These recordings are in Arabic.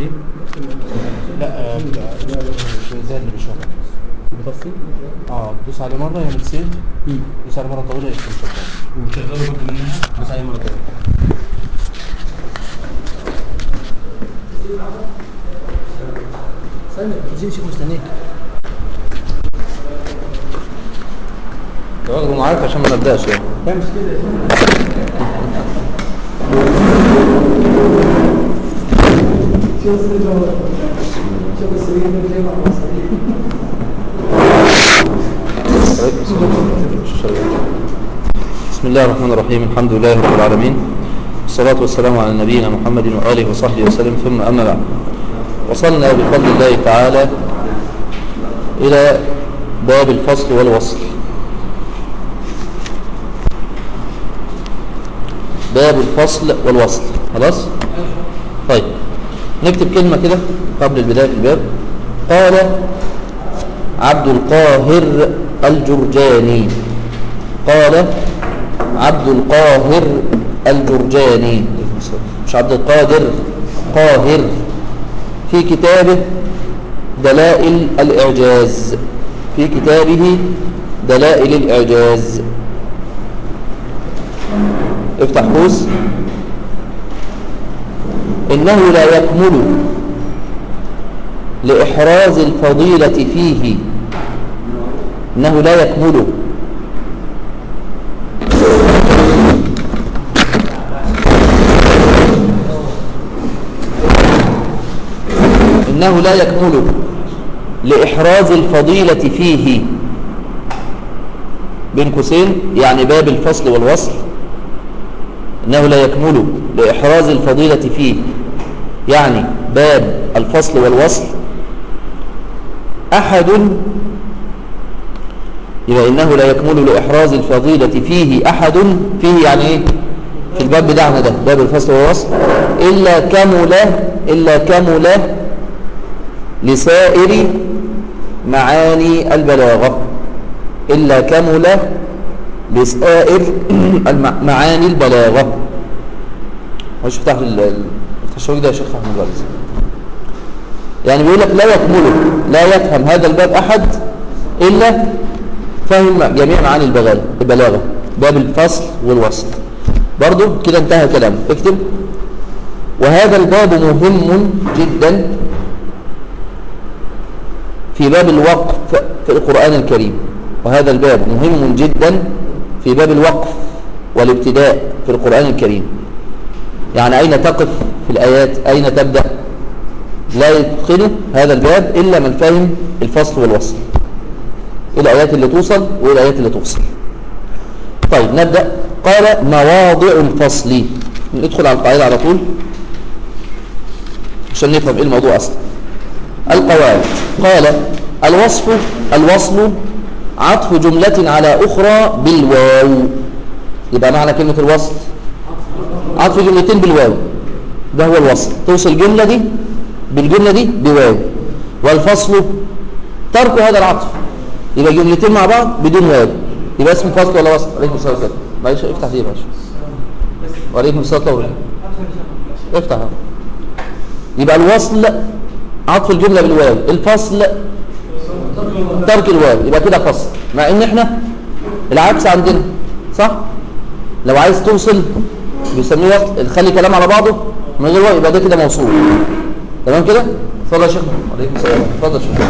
ايه؟ لا زي اللي بيشرح بتفصيل؟ دوس عليه مره يعمل سيف. دوس عليه مره طويله يكتب شغال وشغله برضه منها. دوس عليه مره طويله. استنى عايزين نشوف مستنيك. واخده معاك عشان ما نبداش يعني. لا مش كده. شوف السرير من جمع مصري. بسم الله الرحمن الرحيم. الحمد لله رب العالمين، والصلاة والسلام على نبينا محمد وآله وصحبه وسلم، ثم أما بعد. وصلنا بفضل الله تعالى إلى باب الفصل والوصل. باب الفصل والوصل. خلاص؟ طيب نكتب كلمة كده قبل البداية في الباب. قال عبد القاهر الجرجاني. قال عبد القاهر الجرجاني، مش عبد القادر، قاهر، في كتابه دلائل الإعجاز. في كتابه دلائل الإعجاز. افتح قوس. إنه لا يكمل لإحراز الفضيلة فيه. إنه لا يكمل إنه لا يكمل لإحراز الفضيلة فيه، بين قوسين يعني باب الفصل والوصل. إنه لا يكمل لإحراز الفضيلة فيه يعني باب الفصل والوصل أحد. يبقى إنه لا يكمل لإحراز الفضيلة فيه أحد، فيه يعني إيه؟ في الباب بتاعنا ده باب الفصل والوصل، إلا كمل لسائر معاني البلاغة. إلا كمل لسائر معاني البلاغة. مش افتح التشويق ده يا شيخ احمد غالي. يعني بيقول لك لا يكمل، لا يفهم هذا الباب أحد إلا فهم جميع معاني البلاغة. باب الفصل والوصل. برضو كده انتهى كلامه. اكتب. وهذا الباب مهم جدا في باب الوقف في القرآن الكريم. وهذا الباب مهم جدا في باب الوقف والابتداء في القرآن الكريم. يعني أين تقف في الآيات، أين تبدأ. لا يدخل هذا الباب إلا من فهم الفصل والوصل، الآيات اللي توصل والآيات اللي توصل. طيب نبدأ. قال مواضع الفصل. ندخل على القاعدة على طول عشان نفهم إيه الموضوع أصلا. القواعد. قال الوصل عطف جملة على أخرى بالواو. يبقى معنى كلمة الوصل عطف جملتين بالواو، ده هو الوصل. توصل الجملة دي بالجملة دي بواو. والفصل ترك هذا العطف، يبقى جملتين مع بعض بدون واو، يبقى اسم فصل ولا وصل. عليكم السلام عليكم. معلش افتح دي يا باشا. وعليكم السلام ورحمة الله. افتح. يبقى الوصل عطف الجملة بالواو، الفصل ترك الواو، يبقى كده فصل. مع ان احنا العكس عندنا صح. لو عايز توصل بيسميه وصل، تخلي كلام على بعضه من غير واو، يبقى ده كده موصول. تمام كده. اتفضل يا شيخ. عليكم السلام. اتفضل يا شيخ.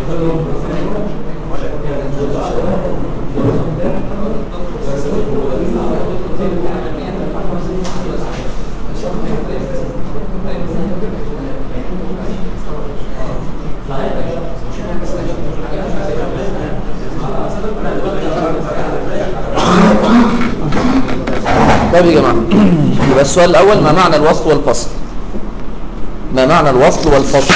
طيب يا جماعة، يبقى السؤال الأول: ما معنى الوصل والفصل؟ ما معنى الوصل والفصل؟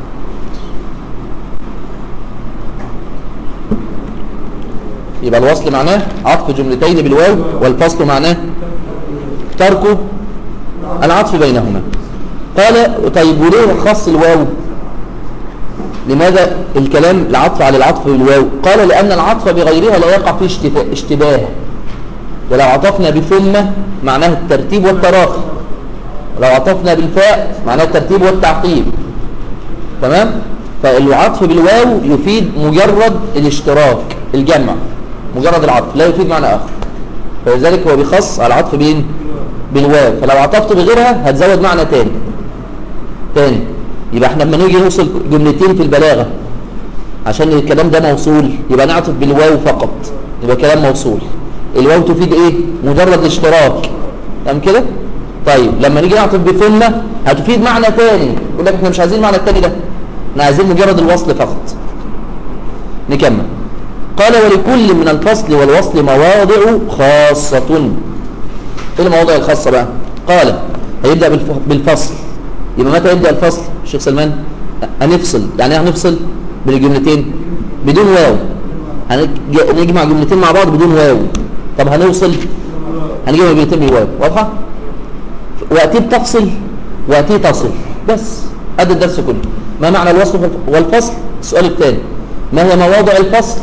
يبقى الوصل معناه عطف جملتين بالواو، والفصل معناه ترك العطف بينهما. قال: طيب وليه خص الواو؟ لماذا الكلام العطف على العطف بالواو؟ قال: لأن العطف بغيرها لا يقع فيه اشتباه، ولو عطفنا بثم معناه الترتيب والتراخي، ولو عطفنا بالفاء معناه الترتيب والتعقيب. تمام؟ فالعطف بالواو يفيد مجرد الاشتراك، الجمع، مجرد العطف، لا يفيد معنى آخر. فلذلك هو بيخص على العطف بالواو. فلو عطفت بغيرها هتزود معنى تاني. يبقى احنا لما نيجي نوصل جملتين في البلاغة عشان الكلام ده موصول، يبقى نعطف بالواو فقط، يبقى كلام موصول. الواو تفيد ايه؟ مجرد اشتراك. تمام كده؟ طيب لما نيجي نعطف بثم هتفيد معنى تاني، يقول لك احنا مش عايزين معنى التاني ده، احنا عايزين مجرد الوصل فقط. نكمل. قال: ولكل من الفصل والوصل مواضع خاصة. ايه المواضع الخاصة بقى؟ قال: هيبدأ بالفصل. يبقى متى يبدأ الفصل؟ الشيخ سلمان هنفصل. يعني ايه هنفصل بالجملتين؟ بدون واو. هنجمع جملتين مع بعض بدون واو. طب هنوصل، هنجمع جملتين بالواو. واضحة؟ وقتي بتفصل وقتي تصل، بس ادي الدرس كله. ما معنى الوصل والفصل؟ السؤال الثاني: ما هي مواضع الفصل؟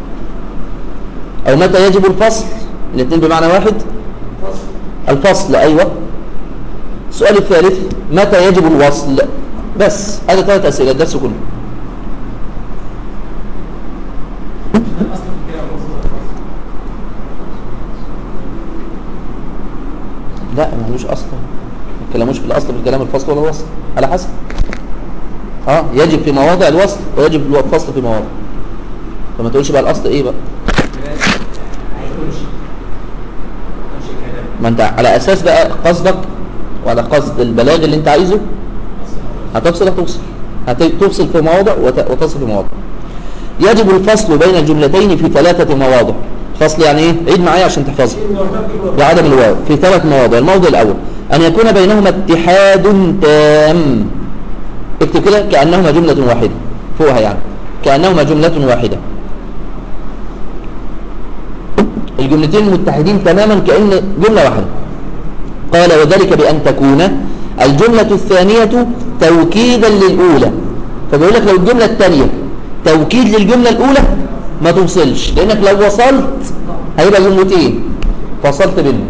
او متى يجب الفصل؟ الاثنين بمعنى واحد. الفصل، ايوه. السؤال الثالث: متى يجب الوصل؟ بس هذا 3 اسئله الدرس كله. لا، ما هوش اصلا، ما تكلموش في الاصل في الكلام الفصل ولا الوصل، على حسب. يجب في مواضع الوصل ويجب الفصل في مواضع. فما تقولش بقى الاصل ايه بقى. ما انت على اساس بقى قصدك وعلى قصد البلاغ اللي انت عايزه هتفصل هتفصل في مواضع وتصل في مواضع. يجب الفصل بين الجملتين في 3 مواضع. فصل يعني ايه؟ عيد معايا عشان تحفظه. بعدم الواو في 3 مواضع. الموضع الاول: ان يكون بينهما اتحاد تام. اكتب كده: كأنهما جملة واحدة فوقها، يعني كأنهما جملة واحدة. الجملتين متحدين تماما كأن جملة واحدة. قال: وذلك بأن تكون الجملة الثانية توكيدا للأولى. فبيقول لك لو الجملة الثانية توكيد للجملة الأولى ما توصلش، لأنك لو وصلت هيبقى جملتين فصلت بينهم.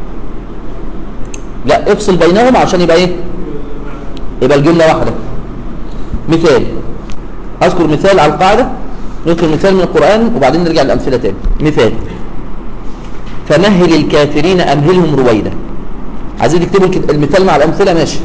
لا، افصل بينهم عشان يبقى ايه؟ يبقى الجملة واحدة. مثال، أذكر مثال على القاعدة، نذكر مثال من القرآن وبعدين نرجع للأمثلة تاني. مثال: فمهل الكافرين أمهلهم رويدا. عايزين تكتبوا المثال مع الأمثلة؟ ماشي،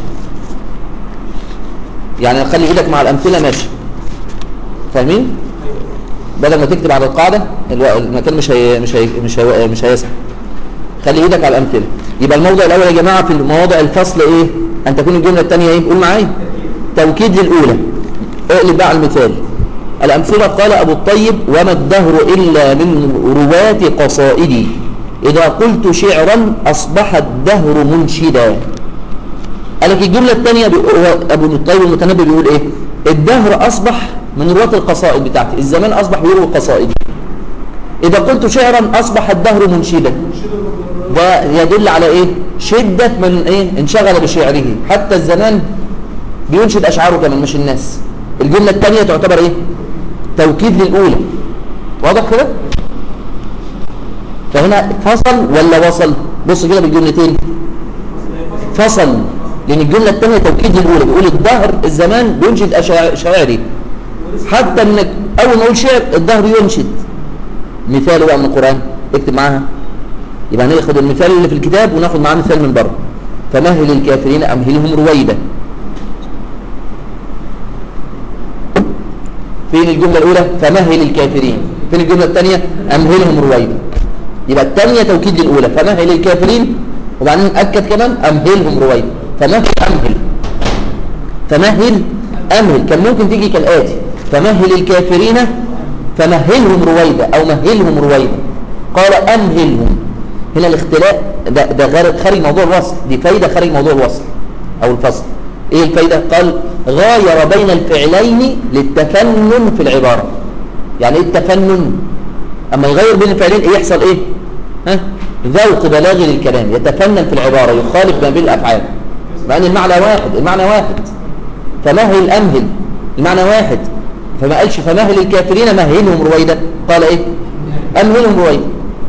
يعني خلي ايدك مع الأمثلة، ماشي. فاهمين؟ بدل ما تكتب على القاعدة المكان مش هيسع. خلي ايدك على الأمثلة. يبقى الموضع الأول يا جماعة في مواضع الفصل ايه؟ أن تكون الجملة الثانية ايه؟ قول معايا: توكيد للأولى. اقلب بقى على المثال. الأمثلة: قال أبو الطيب: وما الدهر إلا من رواة قصائدي، إذا قلت شعرا أصبح الدهر منشدا. قال لك الجملة الثانية أبو الطيب المتنبي بيقول إيه؟ الدهر أصبح من رواة القصائد بتاعتي، الزمان أصبح يروي قصائدي. إذا قلت شعرا أصبح الدهر منشدا. ده يدل على إيه؟ شدة من إيه؟ انشغل بشعره، حتى الزمان بينشد أشعاره كمان مش الناس. الجملة الثانية تعتبر إيه؟ توكيد للأولى. واضح كده؟ فهنا فصل ولا وصل؟ بص كده بالجملتين، فصل، لأن الجملة الثانية توكيد للأولى. بيقول الدهر الزمان بينشد شعري، حتى انك اول ما اقول شعر الدهر ينشد. مثال بقى من القرآن، اكتب معاها. يبقى هناخد المثال اللي في الكتاب وناخد معاه مثال من بره. فمهل الكافرين أمهلهم رويدا. فين الجملة الأولى؟ فمهل الكافرين. فين الجملة الثانية؟ أمهلهم رويدا. يبقى الثانية توكيد للأولى، فمهل الكافرين، وبعدين أكد كمان أمهلهم رويدا. فمهل أمهل، فمهل أمهل، كان ممكن تيجي كالآتي: فمهل الكافرين فمهلهم رويدا أو مهلهم رويدا. قال أمهلهم. هنا الاختلاف ده خارج موضوع الوصل، دي فايدة خارج موضوع الوصل أو الفصل. إيه الفايدة؟ قال غاير بين الفعلين للتفنن في العبارة. يعني إيه التفنن؟ أما يغير بين الفعلين إيه يحصل إيه؟ ذوق بلاغ للكلام، يتفنن في العبارة، يخالف ما بين الأفعال، مع أن المعنى واحد، المعنى واحد. فمهل أمهل المعنى واحد، فما قالش فمهل الكافرين مهلهم رويدا، قال إيه؟ أمهلهم رويدا.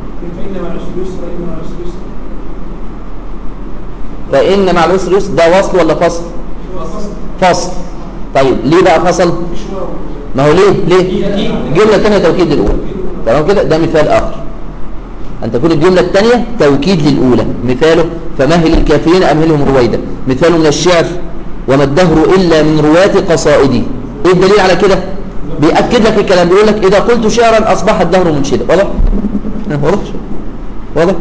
فإن مع العسر يسر، ده وصل ولا فصل؟ فصل. طيب ليه بقى فصل؟ ما هو ليه الجملة الثانية توكيد للأولى. تمام كده؟ ده مثال آخر أن تكون الجملة الثانية توكيد للأولى. مثاله فمهل الكافرين أمهلهم رويدا. مثاله من الشعر: وما الدهر إلا من رواة قصائدي. إيه الدليل على كده؟ بيأكد لك الكلام، بيقول لك إذا قلت شعرا أصبح الدهر منشدا. واضح؟ واضح؟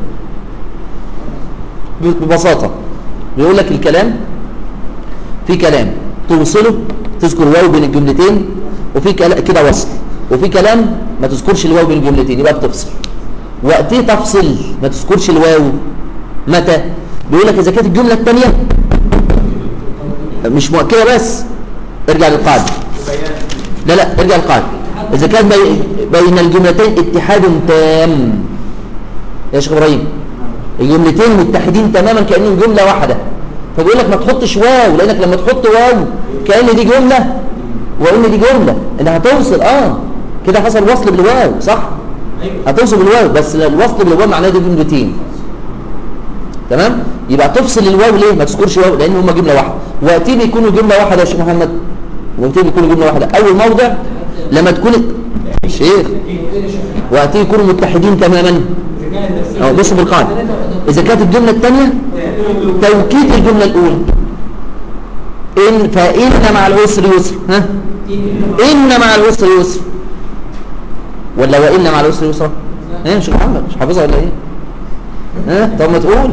ببساطة بيقول لك الكلام، في كلام توصله تذكر واو بين الجملتين، وفي كلام كده وصل، وفي كلام ما تذكرش الواو بين الجملتين يبقى بتفصل. وقتي تفصل ما تذكرش الواو متى؟ بيقول لك إذا كانت الجملة الثانية مش مؤكدة بس، ارجع للقاعدة. لا ارجع للقاعدة. إذا كان بين الجملتين اتحاد تام يا شيخ إبراهيم، الجملتين متحدين تماما كأنهم جملة واحدة، فبيقول لك ما تحطش واو، لأنك لما تحط واو كأن دي جملة وإن دي جملة، إنها هتوصل كده حصل وصل بالواو، صح؟ هتوصل بالواو، بس الوصل بالواو معناه دي جملتين. تمام؟ يبقى تفصل الواو ليه؟ ما تذكرش واو لأن هما جملة واحدة. وقتين يكونوا جملة واحدة يا شيخ محمد، وقتين يكونوا جملة واحدة. أول موضع لما تكون شيخ وقتين يكونوا متحدين تماما. بصوا بالقاعدة، إذا كانت الجملة الثانية توكيد الجملة الأولى، فإن مع العسر يسر. إن مع العسر يسر، ولا وإن مع العسر يسر؟ مش محمد مش حافظها ولا إيه؟ طب ما تقول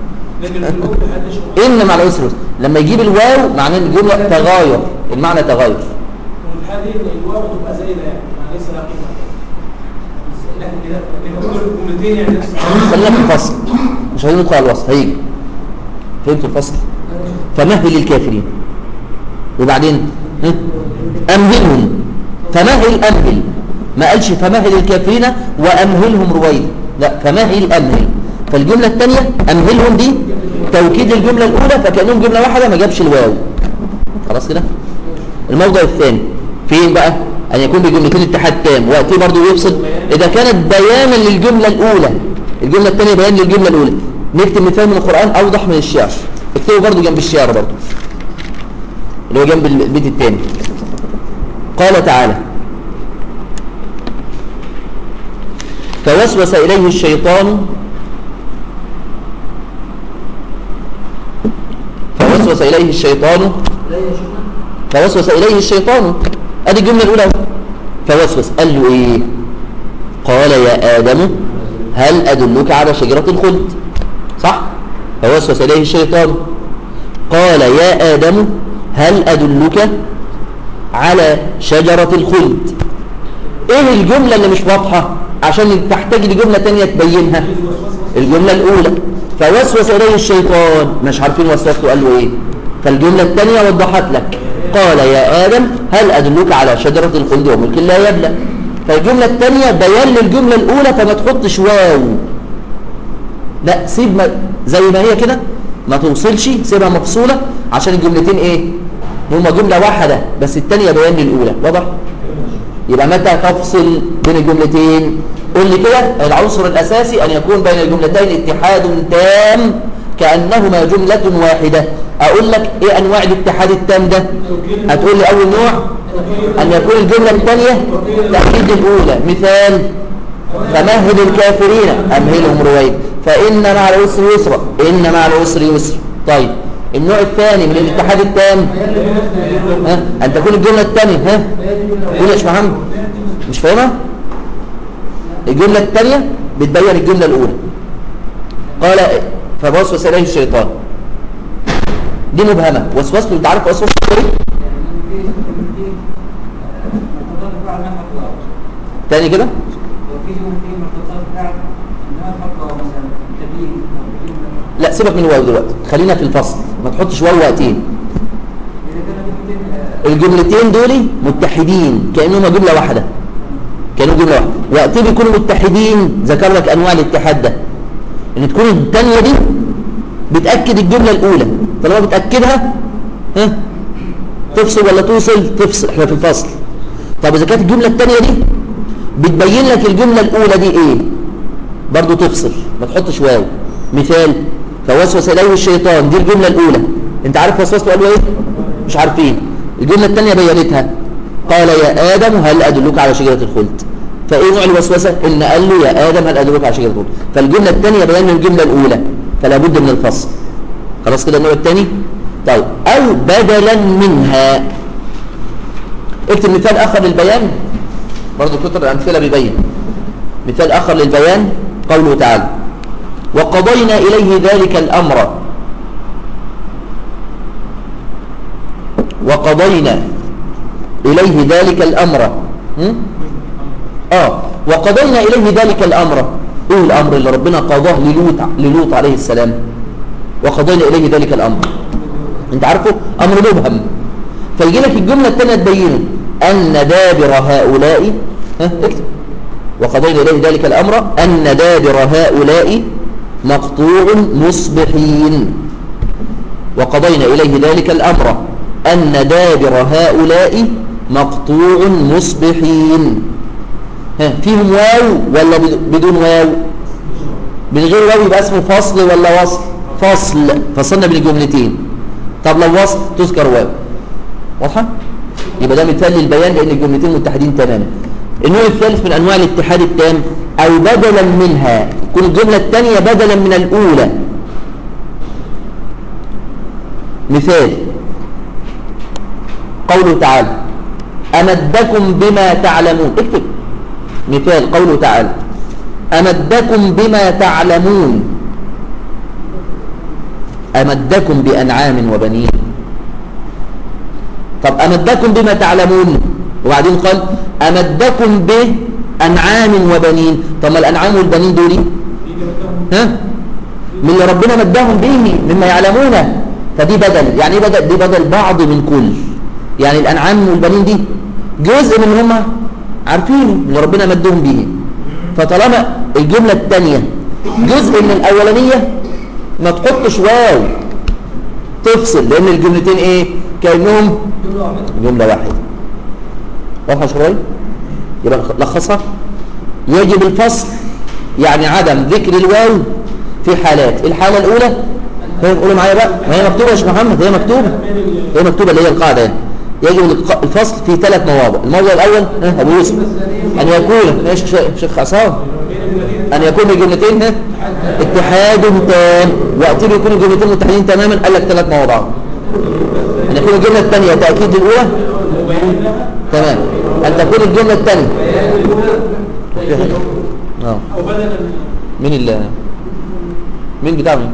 إن مع العسر يسر. لما يجيب الواو معناه ان الجملة تغاير، المعنى تغاير. والحالي الواو تبقى زي ده يعني ليس لها قيمة. خلينا في الفصل، مش عايزين ندخل على الوصف. هيجي فهمتوا الفصل؟ فمهل الكافرين، وبعدين أمهلهم. فمهل أمهل، ما قالش فمهل الكافرين وأمهلهم رويدا، لا فمهل أمهل. فالجملة الثانية أمهلهم دي توكيد الجملة الأولى، فكأنهم جملة واحدة ما جابش الواو. خلاص كده؟ الموضع الثاني فين بقى؟ أن يكون بجملتين اتحاد تام، وقتي برضو يفصل إذا كانت بيانا للجملة الأولى. الجملة الثانية بيان للجملة الأولى. نكتب مثال من القرآن أوضح من الشعر، اكتبه برضو جنب الشعر برضو اللي هو جنب البيت الثاني. قال تعالى: فوسوس إليه الشيطان فوسوس إليه الشيطان. ادي الجملة الأولى. فوسوس قال له إيه؟ قال يا آدم هل أدلك على شجرة الخلد؟ صح؟ فوسوس إليه الشيطان قال يا آدم هل أدلك على شجرة الخلد. إيه الجملة اللي مش واضحة عشان تحتاج لجملة تانية تبينها؟ الجملة الأولى فوسوس إليه الشيطان، مش عارفين وسوسته قال له إيه، فالجملة الثانية وضحت لك قال يا آدم هل أدلك على شجرة الخلد وملك لا يبلى. فالجملة الثانية بيان للجملة الأولى، فما تحطش واو، لا سيب زي ما هي كده، ما توصلش، سيبها مفصولة عشان الجملتين إيه؟ هما جملة واحدة بس الثانية بيان للأولى. واضح؟ يبقى متى تفصل بين الجملتين؟ قل لي كده. العنصر الأساسي أن يكون بين الجملتين اتحاد تام كأنهما جملة واحدة. أقول لك إيه أنواع الاتحاد التام ده؟ هتقول لي أول نوع أن يكون الجملة الثانية تأكيد الأولى. مثال فمهل الكافرين أمهلهم رويدا، فإن مع العسر يسرا، إن مع العسر يسر. طيب النوع الثاني من الاتحاد التام أن تكون الجملة الثانية قول يا شيخ محمد مش فاهمها؟ الجملة الثانية بتبين الجملة الأولى. قال فوسوس إليه الشيطان دي مبهمة. وسوسته انت عارف وسوسته ايه؟ تاني كده لا سيبك من الواو دلوقتي، خلينا في الفصل، ما تحطش واو وقتين. الجملتين دول متحدين كأنهما جملة واحدة، كانوا جملة واحدة، وقتين يكونوا متحدين. ذكر لك انواع الاتحاد ده، ان تكون الثانية دي بتأكد الجملة الأولى، طالما بتأكدها تفصل ولا توصل؟ تفصل، احنا في الفصل. طب إذا كانت الجملة الثانية دي بتبين لك الجملة الأولى دي إيه، برضو تفصل، ما تحطش واو. مثال فوسوس إليه الشيطان، دي الجملة الأولى، أنت عارف وسوسته قالوا إيه؟ مش عارفين. الجملة الثانية بينتها، قال يا آدم هل أدلك على شجرة الخلد. فإيه نوع الوسوسة؟ إن قال له يا آدم هل أدلك على شجرة الخلد، فالجملة الثانية بيان الجملة الأولى، فلا بد من الفصل. خلاص كده النوع الثاني. طيب أو بدلا منها، اكتب مثال آخر للبيان، برضو كتر الأمثلة بيبين. مثال آخر للبيان قوله تعالى وقضينا إليه ذلك الأمر، وقضينا إليه ذلك الأمر وقضينا إليه ذلك الأمر. إيه الأمر اللي ربنا قضاه للوط عليه السلام؟ وقضينا إليه ذلك الأمر، أنت عارفه أمر مبهم، فيجي لك الجملة الثانية تبينه أن دابر هؤلاء اكتب وقضينا إليه ذلك الأمر أن دابر هؤلاء مقطوع مصبحين. وقضينا إليه ذلك الأمر أن دابر هؤلاء مقطوع مصبحين. فيهم واو ولا بدون واو؟ من غير واو يبقى اسمه فصل ولا وصل؟ فصل، فصلنا بين الجملتين. طب لو وصل تذكر واو. واضحة؟ يبقى ده مثال للبيان لأن الجملتين متحدين تماما. النوع الثالث من أنواع الاتحاد التام أو بدلا منها، تكون الجملة الثانية بدلا من الأولى. مثال قوله تعالى أمدكم بما تعلمون، اكتب مثال قوله تعالى أمدكم بما تعلمون، أمدكم بأنعام وبنين. طب أمدكم بما تعلمون وبعدين قال أمدكم بأنعام وبنين. طب ما الأنعام والبنين دول من اللي ربنا مدهم به مما يعلمونه، فدي بدل. يعني ايه بدل؟ دي بدل بعض من كل، يعني الأنعام والبنين دي جزء من هم عارفينه اللي ربنا مدهم به، فطالما الجملة الثانية جزء من الأولانية ما تحطش واو تفصل، لأن الجملتين إيه؟ كأنهم جملة واحدة. واضحة شوية؟ يبقى لخصها يجب الفصل، يعني عدم ذكر الواو في حالات. الحالة الأولى قولوا معايا بقى، ما هي مكتوبة يا شيخ محمد، هي مكتوبة اللي هي القاعدة يعني. يجب الفصل في 3 مواضع. الموضع الأول أبو يوسف أن يكون ايش شيخ عصام أن يكون الجملتين اتحاد تام، وقتين يكون الجملتين متحدين تماما. قال لك 3 مواضع. أن يكون الجملة الثانية تأكيد الأولى تمام، أن تكون الجملة الثانية مين بتاع مين؟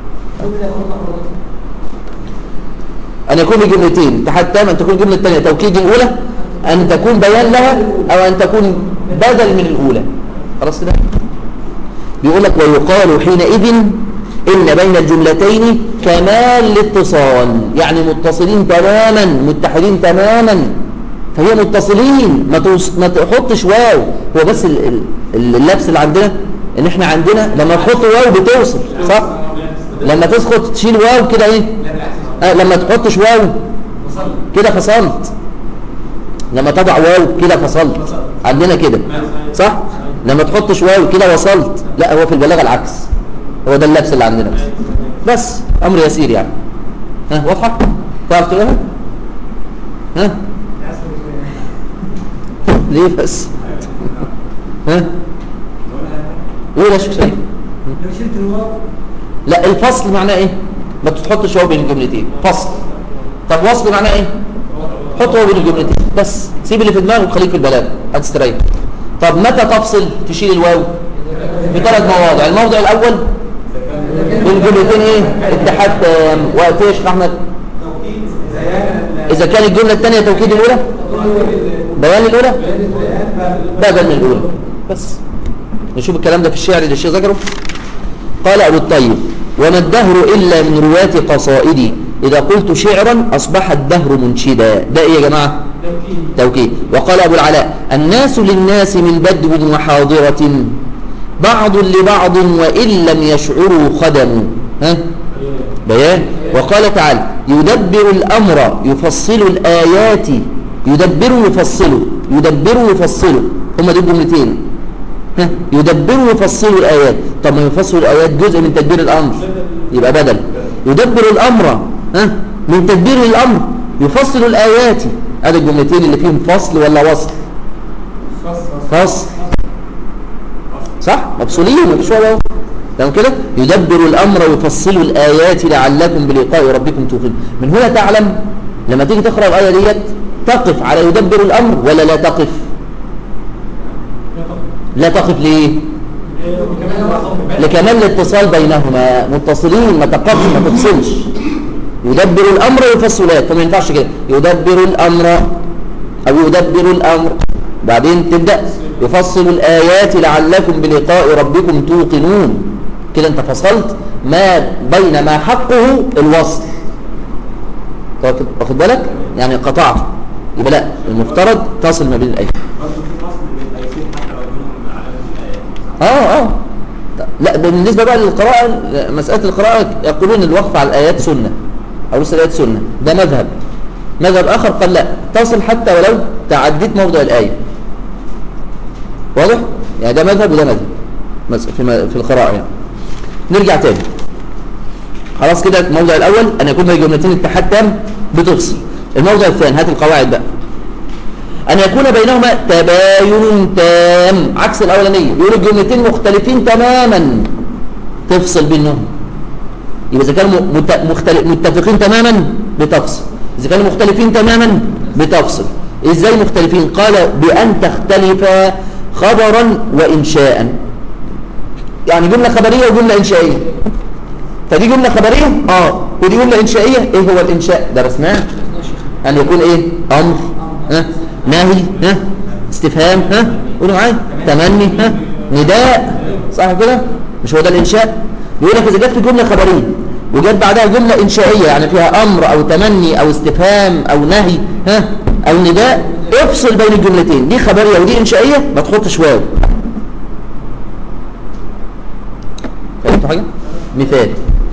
أن يكون الجملتين اتحاد تام، أن تكون الجملة الثانية توكيد الأولى، أن تكون بيان لها، أو أن تكون بدل من الأولى. خلاص كده؟ بيقول لك ويقال حينئذ إن بين الجملتين كمال الاتصال، يعني متصلين تماما متحدين تماما، فهي متصلين ما تحطش واو. هو بس اللبس اللي عندنا ان احنا عندنا لما تحط واو بتوصل صح، لما تسقط تشيل واو كده ايه لما تحطش واو كده فصلت، لما تضع واو كده فصلت عندنا كده صح، لما تحطش واو كده وصلت. لا هو في البلاغه العكس، هو ده اللبس اللي عندنا بس امر يسير يعني. واضحه؟ تعرف تقولها؟ ليه بس؟ قول يا شيخ. لو شلت الواو لا الفصل معناه ايه؟ ما تحطش واو بين الجملتين، فصل. طب وصل معناه ايه؟ حط واو بين الجملتين بس، سيب اللي في دماغك وخليك في البلاغه هتستريح. طب متى تفصل تشيل الواو؟ في 3 مواضع. الموضع الاول بين الجملتين ايه؟ اتحاد تام. وقت ايه يا شيخ احمد؟ اذا كان الجمله الثانيه توكيد الاولى، بيان الاولى، بدل من الاولى بس. نشوف الكلام ده في الشعر اللي الشيخ ذكره. قال ابو الطيب: وما الدهر الا من رواة قصائدي، اذا قلت شعرا اصبح الدهر منشدا. ده ايه يا جماعه؟ توكيد. وقال ابو العلاء: الناس للناس من بدو وحاضره، بعض لبعض وان لم يشعروا خدموا. ها بيان. وقال تعالى: يدبر الامر يفصل الايات، يدبر يفصل، يدبر يفصل، هما دول جملتين. ها يدبر يفصل الايات. طب ما يفصل الايات جزء من تدبير الامر، يبقى بدل. يدبر الامر ها من تدبير الامر، يفصل الايات. ادي الجملتين اللي فيهم فصل ولا وصل؟ فصل صح، مفصولين مفيش ولا. تمام كده. يدبر الامر ويفصل الايات لعلكم بلقاء ربكم توقنون. من هنا تعلم لما تيجي تقرا الايه ديت تقف على يدبر الامر ولا لا تقف؟ لا تقف ليه؟ لكمال الاتصال بينهما، متصلين، ما تقفش ما تفصلش. يدبر الامر ويفصل الايات، فما ينفعش كده يدبر الامر او يدبر الامر بعدين تبدا يفصل الايات لعلكم بلقاء ربكم توقنون. كده انت فصلت ما بين ما حقه الوصل، واخد بالك؟ يعني قطعته. يبقى لا، المفترض تصل ما بين الايات. لا بالنسبه بقى للقراءه، مساله القراءه يقولون الوقف على الايات سنه او لسه الايات سنه، ده مذهب. مذهب اخر قال لا، تصل حتى ولو تعديت موضع الايه. واضح؟ يعني ده مذهب وده مذهب في القراءه يعني. نرجع تاني. خلاص كده الموضع الاول ان يكون بين جملتين اتحاد تام بتفصل. الموضع الثاني، هات القواعد بقى. أن يكون بينهما تباين تام، عكس الأولانية. يقول الجملتين مختلفين تماما تفصل بينهم. يبقى إذا كانوا متفقين تماما بتفصل، إذا كانوا مختلفين تماما بتفصل. إزاي مختلفين؟ قال: بأن تختلف خبرا وإنشاء. يعني جملة خبرية وجملة إنشائية. فدي جملة خبرية ودي جملة إنشائية. إيه هو الإنشاء؟ درسناه. أن يكون إيه؟ أمر، ناهي، استفهام، قولوا معايا، تمني، نداء، صح كده؟ مش هو ده الانشاء؟ بيقول لك اذا جت في جمله خبريه وجت بعدها جمله انشائيه يعني فيها امر او تمني او استفهام او نهي او نداء، افصل بين الجملتين، دي خبريه ودي انشائيه، ما تحطش واو. فهمتوا حاجه؟ مثال: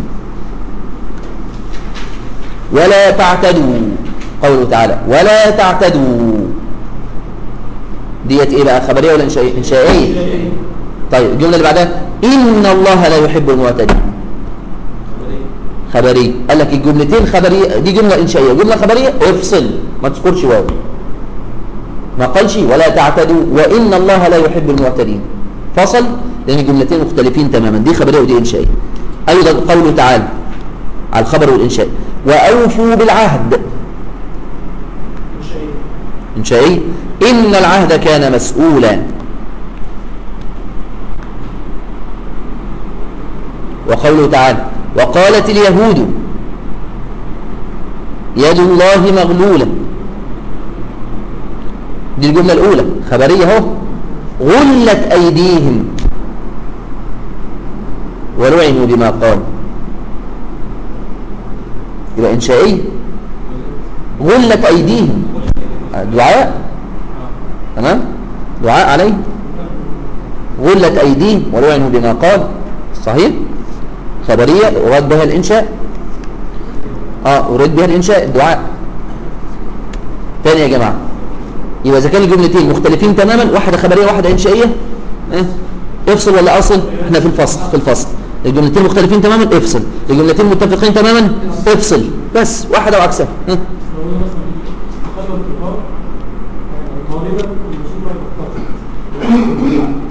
ولا تعتدوا، قوله تعالى ولا تعتدوا، ديت ايه بقى؟ خبريه ولا انشائيه؟ طيب الجمله اللي بعدها: ان الله لا يحب المعتدين، خبريه. قال لك الجملتين خبريه، دي جمله انشائيه وجمله خبريه، افصل ما تذكرش واو. ما قالش ولا تعتدوا وان الله لا يحب المعتدين، فصل لان الجملتين مختلفين تماما، دي خبريه ودي انشائيه. ايضا قوله تعالى على الخبر والانشاء: واوفوا بالعهد، انشائي. ان العهد كان مسؤولا. وقوله تعالى: وقالت اليهود يد الله مغلولة، دي الجملة الأولى خبرية اهو. غلت أيديهم ولعنوا بما قالوا، يبقى إنشائي. غلت أيديهم دعاء، تمام، دعاء عليه. غلت أيديهم ولعنوا بما قال، صحيح، خبرية أراد بها الإنشاء. أراد بها الإنشاء الدعاء. تاني يا جماعة، يبقى إذا كان الجملتين مختلفين تماما، واحدة خبرية واحدة إنشائية، افصل ولا أصل؟ احنا في الفصل. الجملتين مختلفين تماما افصل، الجملتين متفقين تماما افصل، بس واحدة وعكسها.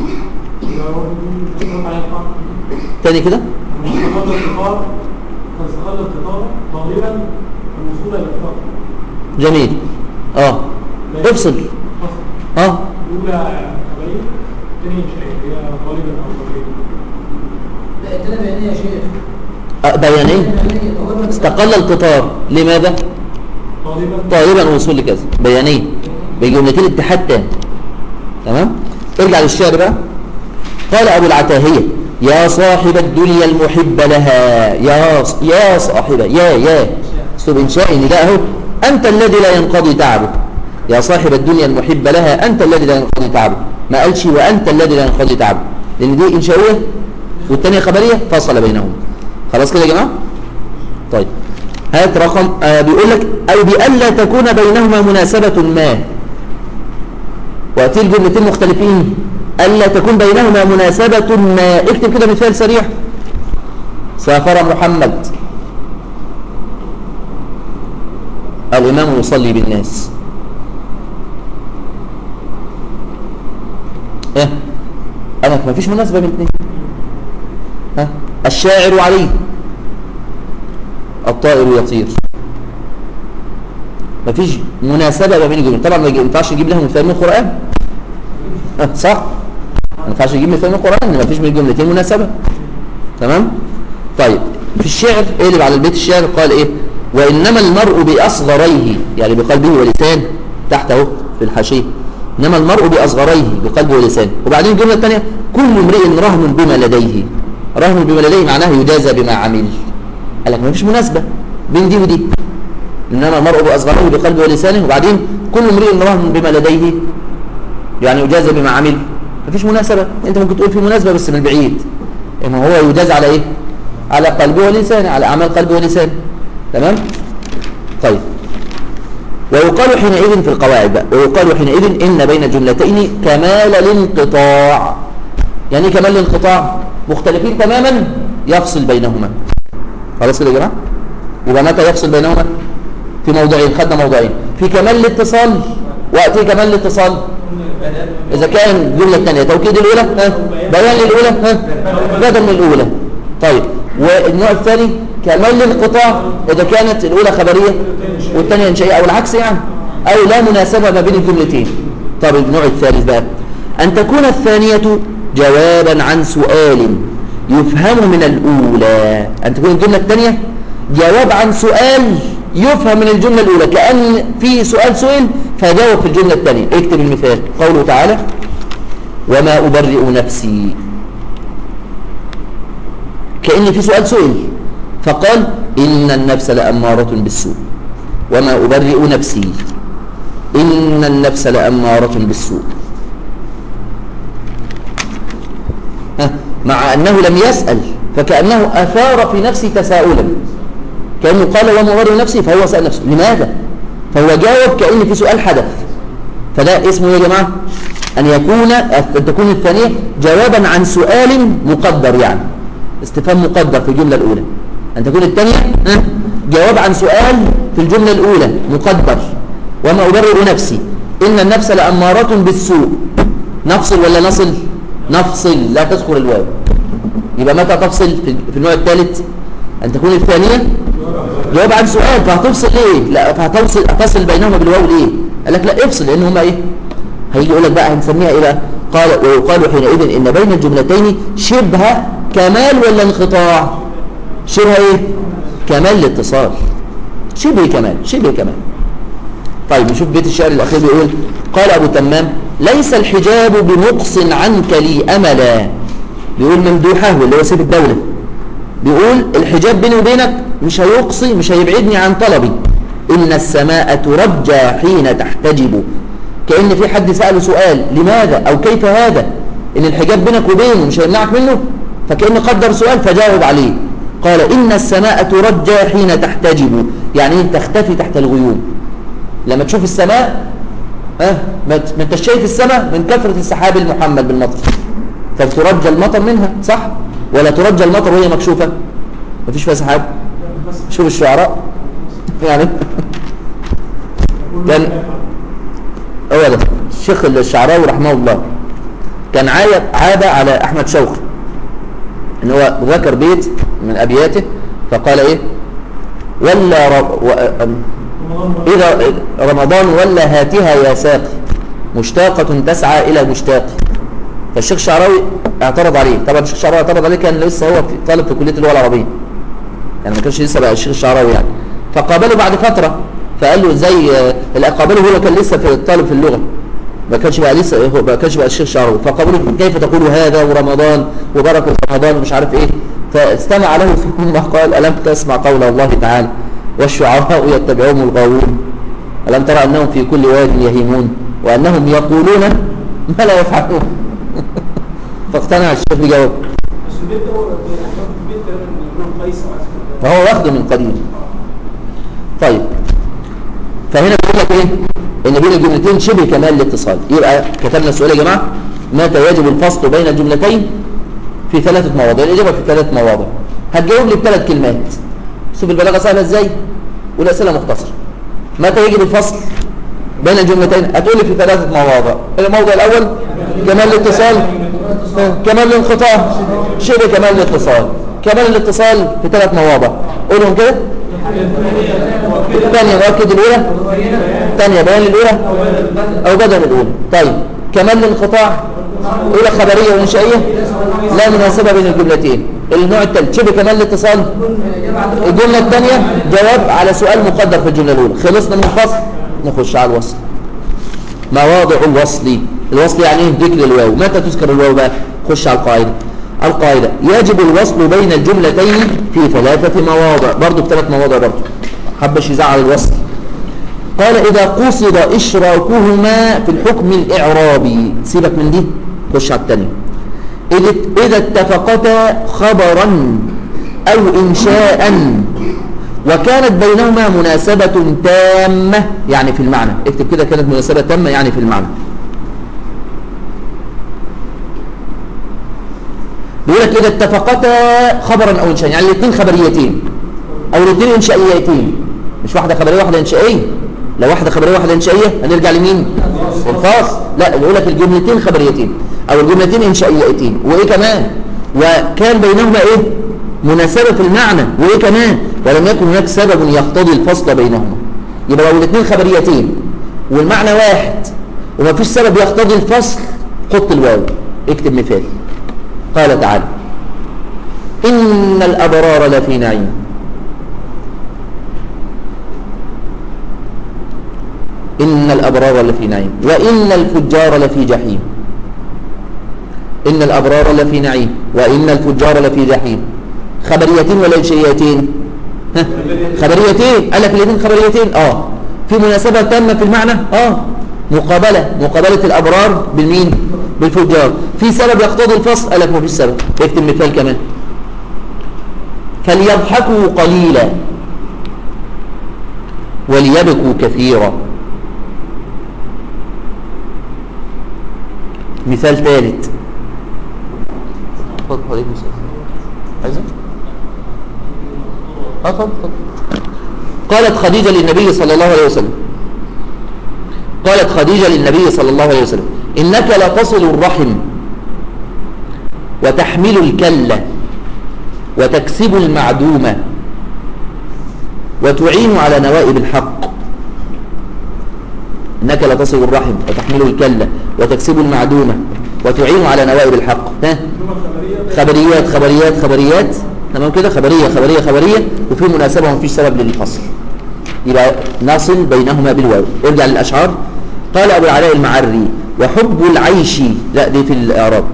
تاني كده. استقل القطار طالبا الوصول الى الفرق. جميل. افصل. الاولى خبريه الثانيه شيء هي طالبا او طالبين. لا الثانيه بيانيه يا شيخ. بيانيه. استقل القطار لماذا؟ طالبا الوصول لكذا. بيانيه بجملتين اتحاد تام. تمام. ارجع للشعر بقى. قال ابو العتاهيه: يا صاحب الدنيا المحب لها، يا صاحب يا اسلوب انشائي نداء اهو. انت الذي لا ينقضي تعبه. يا صاحب الدنيا المحب لها انت الذي لا ينقضي تعبه. ما قالش وانت الذي لا ينقضي تعبه، لان دي انشائيه والثانيه خبريه فصل بينهم. خلاص كده يا جماعه. طيب هات رقم بيقول لك او بألا تكون بينهما مناسبه ما. واتي الجملتين مختلفين. ألا تكون بينهما مناسبة ما. اكتب كده مثال سريع. سافر محمد. الإمام يصلي بالناس. أنا ما فيش مناسبة بين الاثنين. الشاعر عليه. الطائر يطير. ما فيش مناسبة ما بين الجملتين. طبعا ما ينفعش نجيب لهم مثال من القرآن. صح؟ ما ينفعش نجيب مثال من القرآن، ما فيش من الجملتين مناسبة. تمام؟ طيب في الشعر اقلب على البيت الشعر. قال ايه؟ وإنما المرء بأصغريه، يعني بقلبه ولسانه، تحت اهو في الحاشية. إنما المرء بأصغريه بقلبه ولسانه. وبعدين الجملة الثانية: كل امرئ رهن بما لديه. رهن بما لديه معناه يجازى بما عمل. قال لك ما فيش مناسبة بين دي ودي. إنما المرء بأصغريه بقلبه ولسانه. وبعدين كل امرئ رهن بما لديه يعني يجازى بما عمل. مفيش مناسبة. انت ممكن تقول في مناسبة بس من بعيد. انه هو يجازى على ايه؟ على قلبه ولسانه، على اعمال قلبه ولسانه. تمام؟ طيب ويقال حينئذ في القواعد بقى، ويقال حينئذ ان بين الجملتين كمال الانقطاع. يعني كمال الانقطاع مختلفين تماما يفصل بينهما. خلاص كده يا جماعه؟ يبقى متى يفصل بينهما؟ في موضوعين. خدنا موضوعين. في كمال الاتصال. وقت كمال الاتصال إذا كان الجملة الثانية توكيد الأولى بيان للأولى بدل من الأولى. طيب والنوع الثاني كمال الانقطاع إذا كانت الأولى خبرية والثانية إنشائية أو العكس يعني، أو لا مناسبة ما بين الجملتين. طيب النوع الثالث بقى أن تكون الثانية جوابا عن سؤال يفهم من الأولى. أن تكون الجملة الثانية جواب عن سؤال يفهم من الجملة الأولى، كأن في سؤال سئل فجاوب في الجملة الثانية. اكتب المثال. قوله تعالى: وما أبرئ نفسي. كأن في سؤال سئل فقال: إن النفس لأمارة بالسوء. وما أبرئ نفسي إن النفس لأمارة بالسوء. مع أنه لم يسأل فكأنه أثار في نفسه تساؤلا، كأنه قال وما أبرئ نفسي فهو سأل نفسه لماذا؟ فهو جاوب كأن في سؤال حدث. فده اسمه يا جماعة أن تكون الثانية جوابا عن سؤال مقدر، يعني استفهام مقدر في الجملة الأولى. أن تكون الثانية جواب عن سؤال في الجملة الأولى مقدر. وما أبرئ نفسي إن النفس لأمارة بالسوء. نفصل ولا نصل؟ نفصل، لا تذكر الواو. يبقى متى تفصل في النوع الثالث؟ أن تكون الثانية جواب عن سؤال. فهتفصل ليه؟ لا فهتصل بينهما بالواو ليه؟ قال لك لا افصل، لأن هما ايه؟ هيجي يقول لك بقى هنسميها ايه بقى؟ قال ويقال حينئذ ان بين الجملتين شبه كمال ولا انقطاع؟ شبه ايه؟ كمال الاتصال. شبه كمال. طيب نشوف بيت الشعر الاخير بيقول: قال ابو تمام: ليس الحجاب بمقص عنك لي املا. بيقول ممدوحه واللي هو سيف الدوله، بيقول الحجاب بيني وبينك مش هيقصي، مش هيبعدني عن طلبي. إن السماء ترجى حين تحتجب. كأن في حد سأله سؤال لماذا أو كيف هذا، إن الحجاب بينك وبينه مش هيمنعك منه، فكأن قدر سؤال فجاوب عليه. قال: إن السماء ترجى حين تحتجب، يعني تختفي تحت الغيوم. لما تشوف السماء ما انت شايف السماء من كثرة السحاب المحمل بالمطر، فترجى المطر منها، صح؟ ولا ترجى المطر وهي مكشوفة مفيش فيها سحاب. شوف الشعراء يعني كان هو ده الشيخ الشعراوي رحمه الله كان عاب على أحمد شوقي ان هو ذكر بيت من أبياته فقال ايه: إذا رمضان ولا هاتها يا ساقي مشتاقة تسعى إلى مشتاق. فالشيخ الشعراوي اعترض عليه. طبعا الشيخ الشعراوي اعترض عليه كان لسه هو طالب في كلية اللغة العربية، يعني ما كانش لسه بقى الشيخ الشعراوي يعني. فقابله بعد فترة فقال له زي قابله هو كان لسه في الطالب في اللغة، ما كانش بقى لسه ما كانش بقى الشيخ الشعراوي. فقابله كيف تقول هذا ورمضان وبركة رمضان ومش عارف ايه. فاستمع له ثم قال ألم تسمع قول الله تعالى والشعراء يتبعهم الغاوون ألم ترى أنهم في كل واد يهيمون وأنهم يقولون ما لا يفعلون. فاقتنع الشيخ بجواب. بس البيت ده هو البيت ده من قيس فهو واخده من قديم. طيب فهنا بيقول لك ايه؟ ان بين الجملتين شبه كمال الاتصال. يبقى كتبنا السؤال يا جماعه متى يجب الفصل بين الجملتين؟ في 3 مواضع. الاجابه في 3 مواضع. هتجاوب لي ب3 كلمات. شوف البلاغه سهله ازاي والاسئله مختصره. متى يجب الفصل بين الجملتين؟ هتقول لي في 3 مواضع. الموضع الاول كمال الاتصال، كمال الانقطاع، شبه كمال الاتصال. كمال الاتصال في 3 مواضع. قولهم كده. الثانية مؤكد الأولى، الثانية بيان الأولى أو بدل الأولى. طيب كمال الانقطاع أولى خبرية وإنشائية لا مناسبة بين الجملتين. النوع الثالث شبه كمال الاتصال. الجملة الثانية جواب على سؤال مقدر في الجملة الأولى. خلصنا من الفصل نخش على الوصل. مواضع الوصل. الوصل يعني ايه؟ ذكر الواو. متى تذكر الواو بقى؟ خش على القاعدة. القاعدة يجب الوصل بين الجملتين في 3 مواضع. برضو ب3 مواضع برضو. حبش يزعل الوصل. قال إذا قصد إشراكهما في الحكم الإعرابي. سيبك من دي خش على الثانية. إذا اتفقتا خبرا أو إنشاء وكانت بينهما مناسبة تامة يعني في المعنى. اكتب كده كانت مناسبة تامة يعني في المعنى. بيقول لك إذا اتفقتا خبرا أو إنشاء يعني الاثنين خبريتين أو الاثنين إنشائيتين. مش واحدة خبرية واحدة إنشائية. لو واحدة خبرية واحدة إنشائية هنرجع لمين؟ الخاص. لا بيقول لك الجملتين خبريتين أو الجملتين إنشائيتين. وإيه كمان؟ وكان بينهما إيه؟ مناسبة في المعنى. وإيه كمان؟ ولم يكن هناك سبب يقتضي الفصل بينهما. يبقى لو الاثنين خبريتين والمعنى واحد وما فيش سبب يقتضي الفصل حط الواو. اكتب مثال. قال تعالى إن الأبرار لفي نعيم. إن الأبرار لفي نعيم وإن الفجار لفي جحيم. إن الأبرار لفي نعيم وإن الفجار لفي جحيم. خبريتين ولا إنشائيتين؟ خبريتين. قال لك الاثنين خبريتين. في مناسبة تامة في المعنى. مقابلة الأبرار بالمين؟ بالفجار. في سبب يقتضي الفصل؟ قال لك ما فيش سبب. اكتب مثال كمان. فليضحكوا قليلا وليبكوا كثيرا. مثال ثالث. قالت خديجة للنبي صلى الله عليه وسلم إنك لتصل الرحم وتحمل الكلة وتكسب المعدومة وتعين على نوائب الحق. إنك لتصل الرحم وتحمل الكلة وتكسب المعدومة وتعين على نوائب الحق. خبريات تمام كده. خبرية وفي مناسبة ومفيش سبب للفصل. يبقى نصل بينهما بالواو. ارجع للأشعار. قال أبو العلاء المعري وحب العيش. لا دي في الإعراب.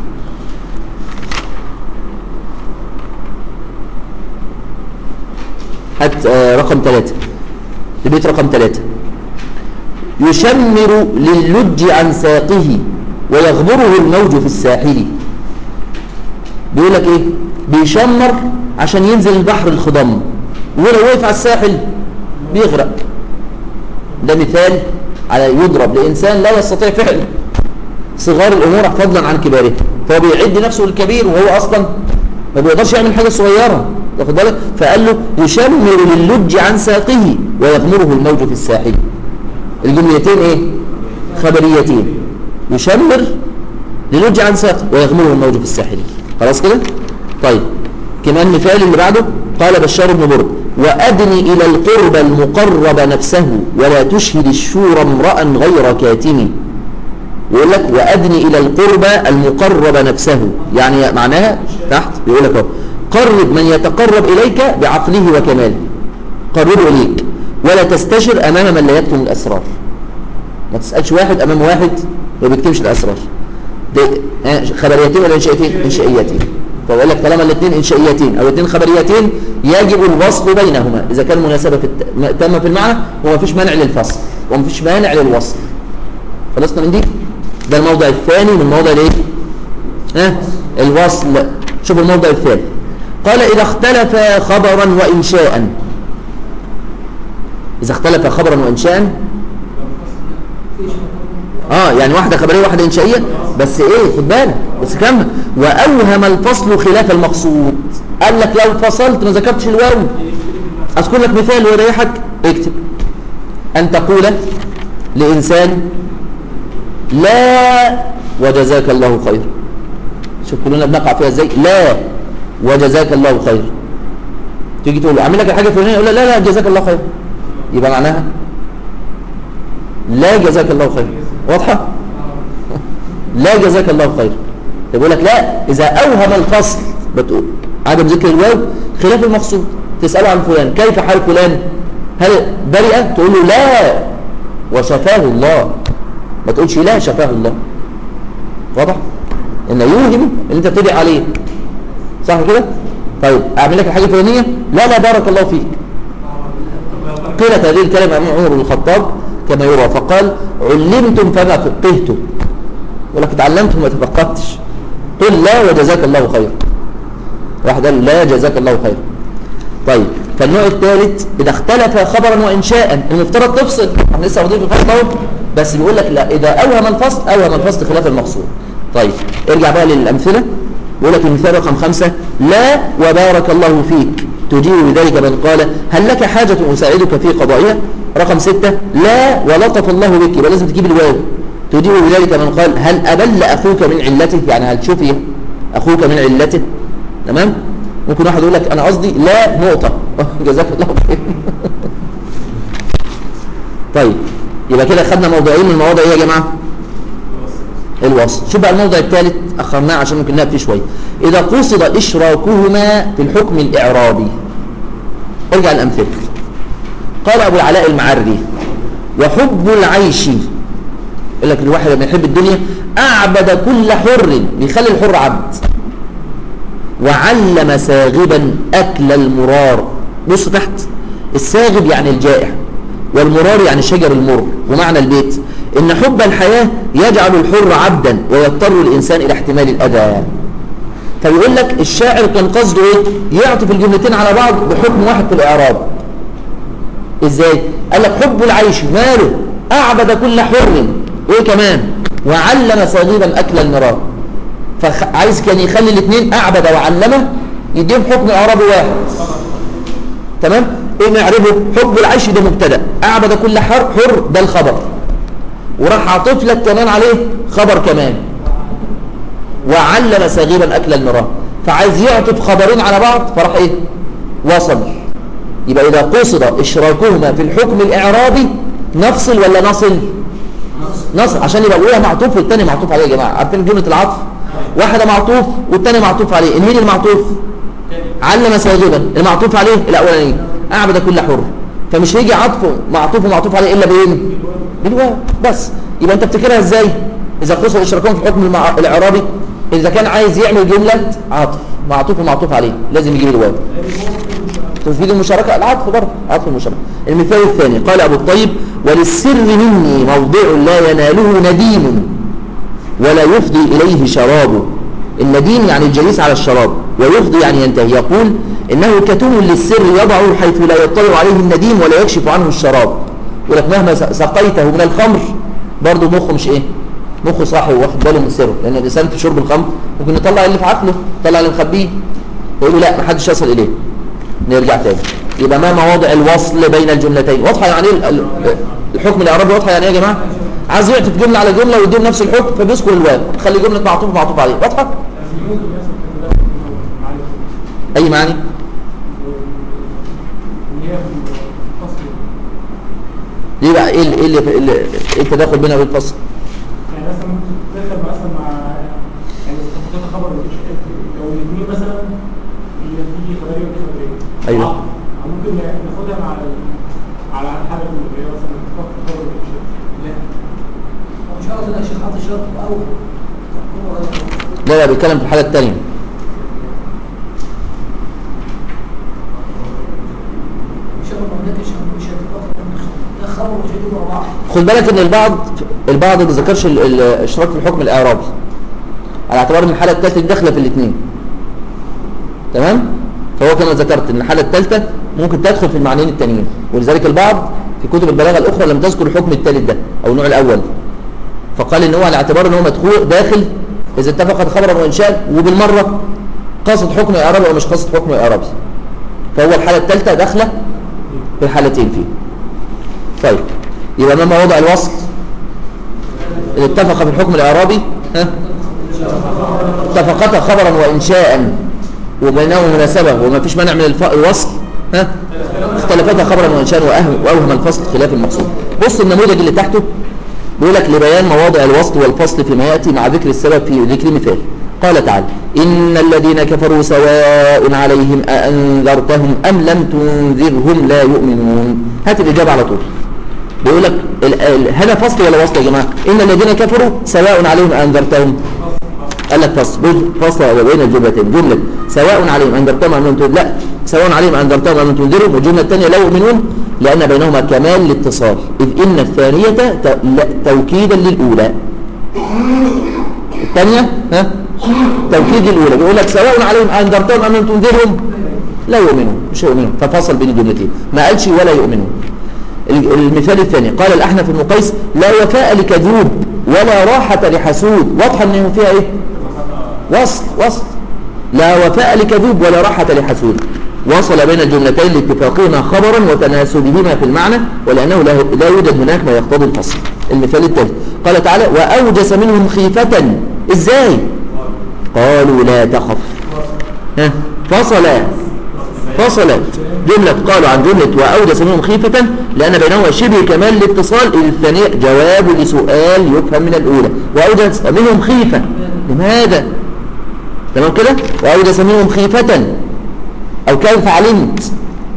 هات رقم 3. البيت رقم 3. يشمر للج عن ساقه ويغمره الموج في الساحل. بيقول لك ايه؟ بيشمر عشان ينزل البحر الخضم ولو وقف على الساحل بيغرق. ده مثال على يضرب لإنسان لا يستطيع فعل صغار الأمور فضلا عن كبارها. فهو بيعد نفسه الكبير وهو أصلا ما بيقدرش يعمل حاجة صغيرة. واخد بالك؟ فقال له يشمر للج عن ساقه ويغمره الموج في الساحل. الجملتين ايه؟ خبريتين. يشمر للج عن ساقه ويغمره الموج في الساحل. خلاص كده؟ طيب كمان مثال اللي بعده. قال بشار بن برد وأدني إلى القرب المقرب نفسه ولا تشهد الشور امرأ غير كاتم. يقول لك وأدني إلى القرب المقرب نفسه، يعني معناها تحت يقول لك قرب من يتقرب إليك بعقله وكماله، قربه إليك، ولا تستشر أمام من لا يكتم الأسرار. ما تسألش واحد أمام واحد ما بيكتمش الأسرار. خبريتين ولا إنشائيتين؟ إنشائيتين. فأقول لك طالما الاثنين إنشائيتين أو الاثنين خبريتين يجب الوصل بينهما إذا كان مناسبة تامة في المعنى وما فيش مانع للفصل وما فيش مانع للوصل. خلصنا من دي؟ ده الموضع الثاني من موضع الايه؟ الوصل. شوف الموضع الثاني، قال إذا اختلف خبرا وإنشاء. إذا اختلف خبرا وإنشاء يعني واحدة خبرية واحدة إنشائية، بس إيه خد بالك بس كمل. وأوهم الفصل خلاف المقصود. قال لك لو فصلت ما ذكرتش الواو، أذكر لك مثال ويريحك، اكتب أن تقول لإنسان لا وجزاك الله خير. شوف كلنا بنقع فيها ازاي، لا وجزاك الله خير. تيجي تقول له اعمل لك الحاجه الفلانيه، يقول لا لا جزاك الله خير، يبقى معناها لا جزاك الله خير. واضحه؟ لا جزاك الله خير. يقول لك لا، اذا اوهم الفصل بتقول عدم ذكر الواو خلاف المقصود. تساله عن فلان كيف حال فلان، هل برئ؟ تقول له لا وشفاه الله، ما تقولش لا شفاه الله. واضح؟ إنه يوهم اللي أنت بتدعي عليه، صح كده؟ طيب أعمل لك الحاجة الفلانية، لا لا بارك الله فيك. قيلت هذه الكلمة أمام عمر بن الخطاب كما يرى، فقال علمتم فما فقهتم، ولكن تعلمتم ما تفقهتش. قل لا وجزاك الله خير. واحد قال لا جزاك الله خير. طيب فالنوع الثالث إذا اختلف خبرا وإنشاء، المفترض تفصل، احنا لسه واخدين في الفصل اهو، بس بيقول لك لا، إذا أوهم الفصل خلاف المقصود. طيب ارجع بقى للأمثلة. بيقول لك المثال رقم 5 لا وبارك الله فيك تجيب بذلك من قال هل لك حاجة أساعدك في قضائها. رقم 6 لا ولطف الله بك، يبقى لازم تجيب الواو. تجيب بذلك من قال هل أبل أخوك من علته، يعني هل شفي أخوك من علته. تمام؟ ممكن واحد يقول لك أنا قصدي لا نقطة جزاك الله خير. طيب يبقى كده خدنا موضوعين من المواضع ايه يا جماعة؟ الوصل. شوف بقى الموضع الثالث أخرناه عشان ممكن نقف فيه شوية. إذا قصد إشراكهما في الحكم الإعرابي. ارجع الأمثلة. قال أبو العلاء المعري وحب العيش، يقول لك الواحد لما يحب الدنيا أعبد كل حر، بيخلي الحر عبد، وعلم ساغبا أكل المرار. بص تحت، الساغب يعني الجائع، والمرار يعني شجر المر. ومعنى البيت إن حب الحياة يجعل الحر عبدا ويضطر الإنسان إلى احتمال الأذى. فيقول لك الشاعر كان قصده إيه؟ يعطف الجملتين على بعض بحكم واحد في الإعراب. إزاي؟ قال لك حب العيش ماله أعبد كل حر، وإيه كمان؟ وعلم صاغبا أكل المرار. فعايز كان يخلي الاثنين أعبد وعلمه يديهم حكم إعرابي واحد. تمام؟ إيه نعرفه؟ حب العيش ده مبتدأ، أعبد كل حر ده الخبر، وراح عطف لك كمان عليه خبر كمان، وعلم ساغبا أكل المرار. فعايز يعطف خبرين على بعض فراح إيه؟ وصل. يبقى إذا قصد إشراكهما في الحكم الإعرابي نفصل ولا نصل؟ نصل، عشان يبقى أولها معطوف والثاني معطوف عليه. يا جماعة عارفين جملة العطف؟ واحدة معطوف والثاني معطوف عليه. مين المعطوف؟ علم ساغبا. المعطوف عليه الأولاني أعبد كل حر. فمش هيجي عطفه معطوف ومعطوف عليه إلا بين بالواو بس. يبقى أنت بتفكرها إزاي؟ إذا قصد إشراكهم في الحكم الإعرابي، إذا كان عايز يعمل جملة عطف معطوف ومعطوف عليه لازم يجيب الواو. تفيد المشاركة العطف برضه، عطف المشاركة. المثال الثاني قال أبو الطيب وللسر مني موضع لا يناله نديم ولا يفضي إليه شراب. النديم يعني الجليس على الشراب، ويفضي يعني ينتهي. يقول إنه كتوم للسر يضعه حيث لا يطلع عليه النديم ولا يكشف عنه الشراب. يقول لك مهما سقيته من الخمر برضه مخه مش إيه؟ مخه صاحي واخد باله من سره، لأن الإنسان في شرب الخمر ممكن يطلع اللي في عقله، يطلع اللي مخبيه، ويقول له لا ما حدش يصل إليه. نرجع تاني. يبقى ما مواضع الوصل بين الجملتين؟ واضحة يعني الحكم الإعرابي واضحة يعني إيه يا جماعة؟ عايز يعطف جملة على جملة ويديهم نفس الحكم فبيذكر الواو، خلي جملة معطوف معطوف عليه. واضحة؟ أي معنى؟ ليه بقى؟ ايه ايه التداخل بينها وبين الفصل؟ يعني مثلا ممكن تدخل مثلا مع يعني استفادة خبر لو الاثنين مثلا تيجي خبريه ودي خبريه. ايوه. ممكن ناخدها على الحاله اللي هي مثلا خبر الانشاء. لا. مش عارف انك شيخ حاطط شرط او لا بيتكلم في الحاله الثانيه. خد بالك ان البعض ما ذكرش الاشتراك في الحكم الاعرابي على اعتبار ان الحاله الثالثه داخله في الاثنين. تمام؟ فهو كما ذكرت ان الحاله الثالثه ممكن تدخل في المعنيين الثانيين، ولذلك البعض في كتب البلاغه الاخرى لم تذكر الحكم الثالث ده او النوع الاول، فقال ان هو على اعتبار ان هو مدخول داخل اذا اتفقت خبرا وانشاء، وبالمره قصد حكم اعرابي او مش قصد حكم اعرابي، فهو الحاله الثالثه داخله في الحالتين فيه. طيب يبقى ما موضع الوصل اللي اتفق في الحكم الاعرابي؟ اتفقتا خبرا وانشاء وبينهما مناسبه وما فيش مانع من الوصل، اختلفتا خبرا وانشاء واوهم الفصل خلاف المقصود. بص النموذج اللي تحته بيقول لك لبيان مواضع الوصل والفصل فيما ياتي مع ذكر السبب في ذكر مثال. قال تعالى: إن الذين كفروا سواء عليهم أأنذرتهم أم لم تنذرهم لا يؤمنون. هات الإجابة على طول. بيقول لك هذا فصل ولا وصل يا جماعة؟ إن الذين كفروا سواء عليهم أأنذرتهم. قال لك فصل بين الجملتين. جملة سواء عليهم أنذرتهم أم لم تنذرهم، لا، سواء عليهم أنذرتهم أم لم تنذرهم، والجملة الثانية لا يؤمنون لأن بينهما كمال الاتصال، إذ إن الثانية توكيدا للأولى. الثانية توكيد الأولى. بيقول لك سواء عليهم أنذرتهم أم لم تنذرهم لا يؤمنون، مش يؤمنون، ففصل بين الجملتين، ما قالش ولا يؤمنون. المثال الثاني قال الأحنف بن قيس: لا وفاء لكذوب ولا راحة لحسود. واضحة إنه فيها إيه؟ وصل. لا وفاء لكذوب ولا راحة لحسود. وصل بين الجملتين لاتفاقهما خبرا وتناسبهما في المعنى، ولأنه لا يوجد هناك ما يقتضي الفصل. المثال الثالث قال تعالى: وأوجس منهم خيفة. إزاي؟ قالوا لا تخف. فصلت جملة قالوا عن جملة وأوجس منهم خيفة لأن بينهما شبه كمال الاتصال، إذ الثانية جواب لسؤال يفهم من الأولى. وأوجس منهم خيفة، لماذا؟ تمام كده؟ وأوجس منهم خيفة أو كيف علمت؟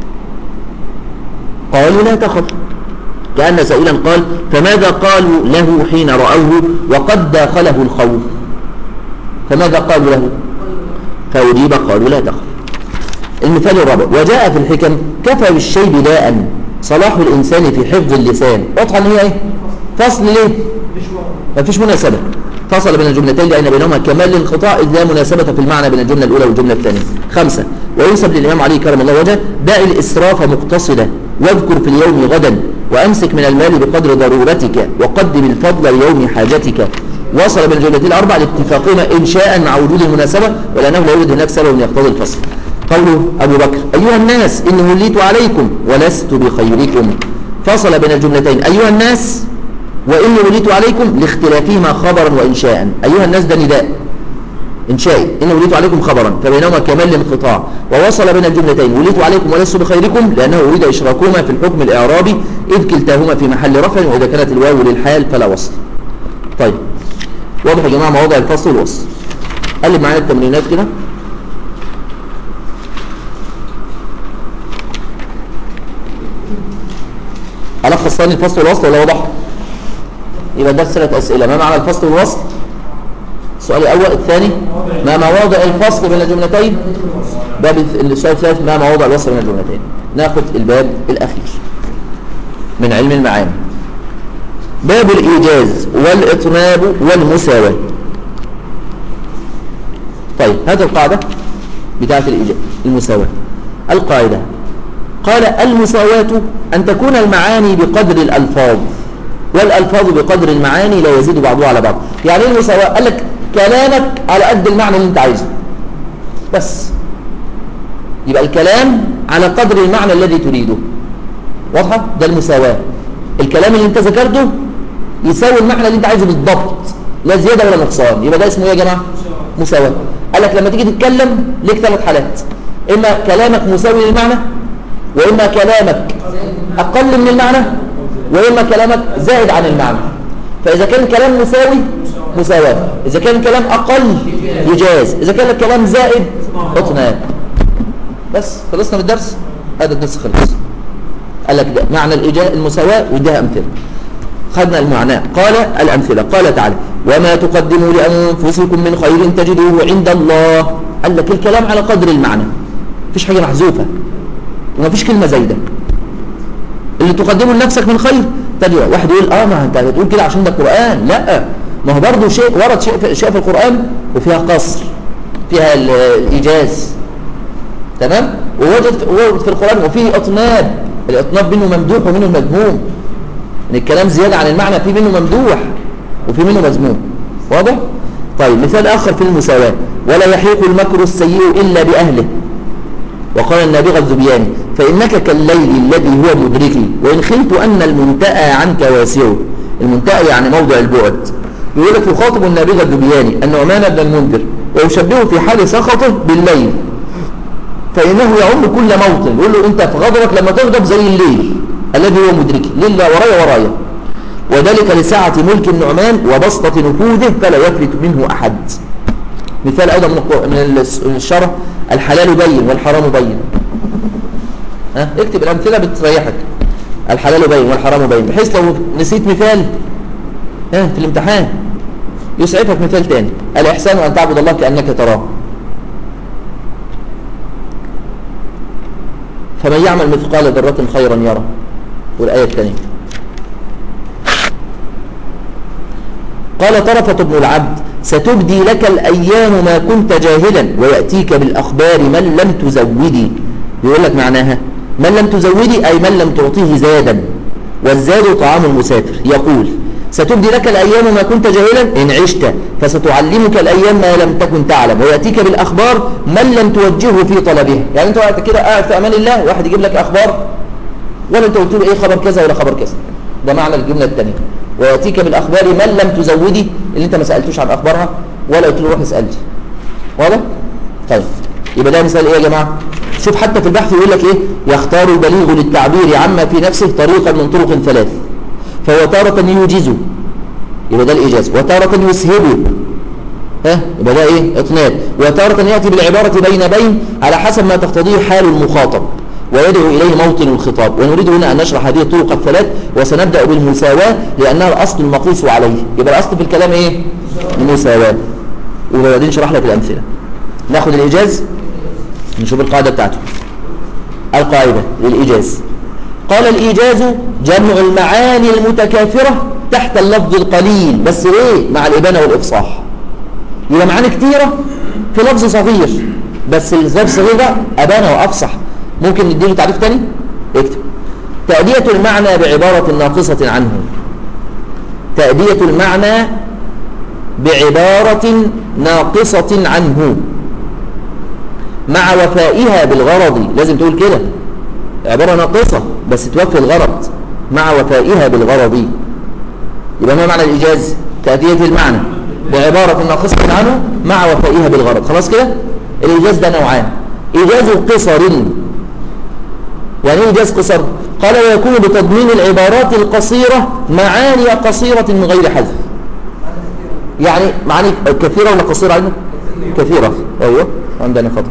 قالوا لا تخف. كأن سائلا قال: فماذا قالوا له حين رأوه وقد داخله الخوف؟ فماذا قالوا له؟ فأجيب قالوا لا تخف. المثال الرابع: وجاء في الحكم: كفى بالشيب داء صلاح الإنسان في حفظ اللسان. واضحة ان هي ايه؟ فصل ليه؟ ما فيش مناسبة. فصل بين الجملتين لأن بينهما كمال الانقطاع، إذ لا مناسبة في المعنى بين الجملة الأولى والجملة الثانية. 5. وينسب للإمام علي كرم الله وجهه: دع الإسراف مقتصدا واذكر في اليوم غدا وأمسك من المال بقدر ضرورتك وقدم الفضل ليوم حاجتك. وصل بين الجملتين الأربع لاتفاقهما إنشاء مع وجود المناسبة، ولأنه لا يوجد هناك سبب يقتضي الفصل. قوله أبو بكر: أيها الناس إني وليت عليكم ولست بخيركم. فصل بين الجملتين أيها الناس وإني وليت عليكم لاختلافهما خبرا وإنشاء. أيها الناس ده نداء إنشائي، إني وليت عليكم خبرا، فبينهما كمال الانقطاع. ووصل بين الجملتين وليت عليكم ولست بخيركم لأنه أريد إشراكهما في الحكم الإعرابي، إذ كلتاهما في محل رفع، وإذا كانت الواو للحال فلا وصل. طيب واضح يا جماعة مواضع الفصل والوصل. قلب معايا التمرينات كده. ألخص ثاني الفصل والوصل ولا وضح؟ يبقى ده 3 أسئلة: ما معنى الفصل والوصل؟ السؤال الأول. الثاني: ما مواضع الفصل بين الجملتين؟ باب السؤال الثالث: ما مواضع الوصل بين الجملتين؟ ناخذ الباب الأخير من علم المعاني، باب الإيجاز والإطناب والمساواة. طيب هذه القاعدة بتاعت المساواة. القاعدة قال: المساواة أن تكون المعاني بقدر الألفاظ والألفاظ بقدر المعاني لا يزيد بعضها على بعض. يعني ايه المساواة؟ قال لك كلامك على قد المعنى اللي انت عايزه بس، يبقى الكلام على قدر المعنى الذي تريده. واضحة؟ ده المساواة. الكلام اللي انت ذكرته يساوي المعنى اللي انت عايزه بالضبط، لا زيادة ولا نقصان. يبقى ده اسمه ايه يا جماعة؟ مساواة. قال لك لما تيجي تتكلم ليك 3 حالات: إما كلامك مساوي للمعنى، وإما كلامك أقل من المعنى، وإما كلامك زائد عن المعنى. فإذا كان الكلام مساوي مساواة، إذا كان الكلام أقل إيجاز، إذا كان الكلام زائد إطناب. بس خلصنا من الدرس. هذا الدرس خلص. قال لك ده معنى المساواة وده أمثلة. خدنا المعنى. قال الأمثلة. قال تعالى وما تقدموا لأنفسكم من خير تجدوه عند الله. قال لك الكلام على قدر المعنى، مفيش حاجة محذوفة ومفيش كلمة زايدة. اللي تقدمه لنفسك من خير تجد. واحد يقول ما انت بتقول كده عشان ده قرآن. لا، ما هو برضه شيء ورد شيء في القرآن وفيها قصر، فيها الإيجاز، تمام. ووجد في القرآن وفيه إطناب. الإطناب منه ممدوح ومنه مذموم. ان الكلام زيادة عن المعنى في منه ممدوح وفي منه مذموم. واضح؟ طيب مثال آخر في المساواة. ولا يحيق المكر السيء إلا بأهله. وقال النابغة الذبياني فإنك كالليل الذي هو مدركي وإن خلت أن المنتأى عنك واسع. المنتأى يعني موضع البعد. يقول لك يخاطب النابغة الذبياني النعمان بن المنذر ويشبهه في حال سخطه بالليل، فإنه يعم كل موطن. يقول له أنت في غضبك لما تغضب زي الليل الذي هو مدركي، ليل ورايا. وذلك لسعة ملك النعمان وبسطة نفوذه فلا يفلت منه أحد. مثال أيضا من الشرع. الحلال بين والحرام بين. اكتب الأمثلة بتريحك. الحلال بين والحرام بين، بحيث لو نسيت مثال في الامتحان يسعفك مثال تاني. الإحسان أن تعبد الله كأنك تراه. فمن يعمل مثقال ذرة خيرا يرى. والآية الثانية قال طرفة بن العبد ستبدي لك الأيام ما كنت جاهلا ويأتيك بالأخبار من لم تزودي. يقول لك معناها من لم تزودي أي من لم تعطيه زادا، والزاد طعام المسافر. يقول ستبدي لك الأيام ما كنت جاهلا إن عشت، فستعلمك الأيام ما لم تكن تعلم، ويأتيك بالأخبار من لم توجهه في طلبها. يعني أنت وقت كده قاعد في أمان الله واحد يجيب لك أخبار ولا أنت قلت له إيه خبر كذا ولا خبر كذا. ده معنى الجملة الثانية. ويأتيك بالأخبار من لم تزودي، اللي أنت ما سألتوش عن أخبارها ولا قلت له روح اسألني. واضح؟ طيب يبقى ده مثال إيه يا جماعة؟ شوف حتى في البحث يقول لك إيه يختار البليغ للتعبير عما في نفسه طريقا من طرق ثلاث، فهو تارة يوجزه يبقى ده الإيجاز، وتارة يسهبه يبقى ده إيه إطناب، وتارة يأتي بالعبارة بين على حسب ما تقتضيه حال المخاطب ويدعو إليه موطن الخطاب. ونريد هنا أن نشرح هذه الطرق الثلاث، وسنبدأ بالمساواة لأنها الأصل المقيس عليه. يبقى الأصل في الكلام إيه؟ المساواة. وبعدين نشرح لك الأمثلة. ناخد الإيجاز نشوف القاعدة بتاعته. القاعدة للإيجاز. قال الإيجاز جمع المعاني المتكاثرة تحت اللفظ القليل، بس ليه؟ مع الإبانة والإفصاح. يبقى معاني كتيرة في لفظ صغير، بس اللفظ الصغير ده أبانة وأفصح. ممكن نديله تعريف تاني؟ اكتب تأدية المعنى بعبارة ناقصة عنه. تأدية المعنى بعبارة ناقصة عنه مع وفائها بالغرض. لازم تقول كده عبارة ناقصة بس توفي الغرض مع وفائها بالغرض. يبقى ما معنى الإيجاز؟ تأدية المعنى بعبارة ناقصة عنه مع وفائها بالغرض. خلاص كده؟ الإيجاز ده نوعان. إيجاز قصر. يعني ايه إيجاز قصر؟ قال ويكون بتضمين العبارات القصيرة معاني قصيرة من غير حذف. يعني معاني كثيرة ولا قصيرة عندك؟ كثيرة. أيوه عندنا خطأ.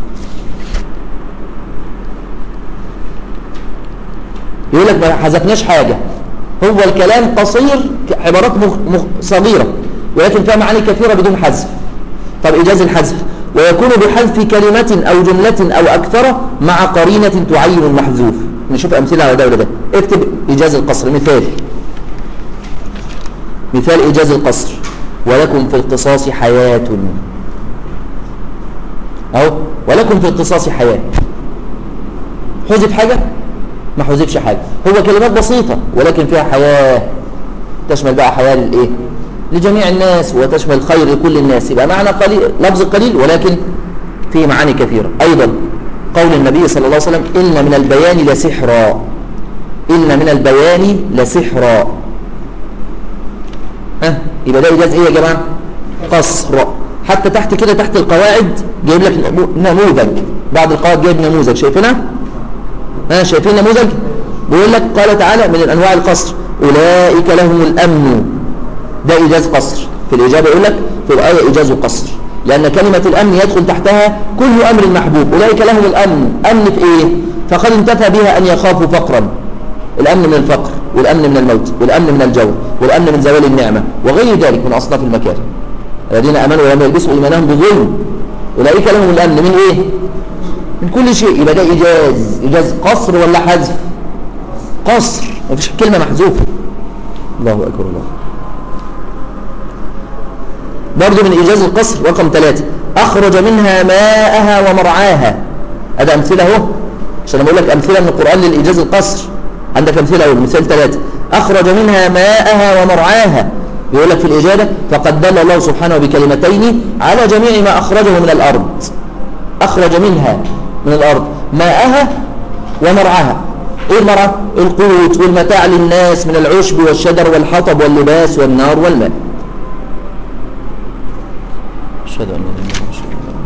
يقول لك ما حذفناش حاجة، هو الكلام قصير عبارات صغيرة ولكن فيها معاني كثيرة بدون حذف. طب إيجاز الحذف ويكون بحذف كلمة أو جملة أو أكثر مع قرينة تعين المحذوف. نشوف أمثلة على ده ولا ده. اكتب إيجاز القصر. مثال إيجاز القصر ولكم في القصاص حياة. أو ولكم في القصاص حياة. حذف حاجة؟ ما حذفش حاجة. هو كلمات بسيطة ولكن فيها حياة، تشمل بقى حياة للإيه؟ لجميع الناس وتشمل الخير لكل الناس. يبقى معنى قليل، لفظ قليل ولكن فيه معاني كثيرة. أيضا قول النبي صلى الله عليه وسلم إن من البيان لسحرا. إن من البيان لسحرا. يبقى ده إيجاز إيه يا جماعة؟ قصر. حتى تحت كده تحت القواعد جايب لك نموذج. بعد القواعد جايب نموذج. شايفينها؟ شايفين نموذج؟ بيقول لك قال تعالى من الأنواع القصر أولئك لهم الأمن، ده إيجاز قصر. في الإجابة يقول لك في الآية إيجاز قصر، لأن كلمة الأمن يدخل تحتها كل أمر محبوب. أولئك لهم الأمن، أمن في إيه؟ فقد انتفى بها أن يخافوا فقرا، الأمن من الفقر والأمن من الموت والأمن من الجور والأمن من زوال النعمة وغير ذلك من أصناف المكاره. الذين آمنوا ولم يلبسوا إيمانهم بظلم أولئك لهم الأمن من إيه؟ من كل شيء. يبقى ده إيجاز قصر ولا حذف؟ قصر، ما فيش كلمة محذوفة. الله أكبر الله. برضو من إيجاز القصر رقم 3 أخرج منها ماءها ومرعاها. هذا أمثلة اهو، عشان أقول لك أمثلة من القرآن للإيجاز القصر. عندك أمثلة اهو، مثال 3 أخرج منها ماءها ومرعاها. يقول لك في الإجابة فقد دل الله سبحانه بكلمتين على جميع ما أخرجه من الأرض. أخرج منها من الأرض ماءها ومرعاها. إيه المرعى؟ القوت والمتاع للناس من العشب والشجر والحطب واللباس والنار والماء. أشهد أن لا إله إلا الله.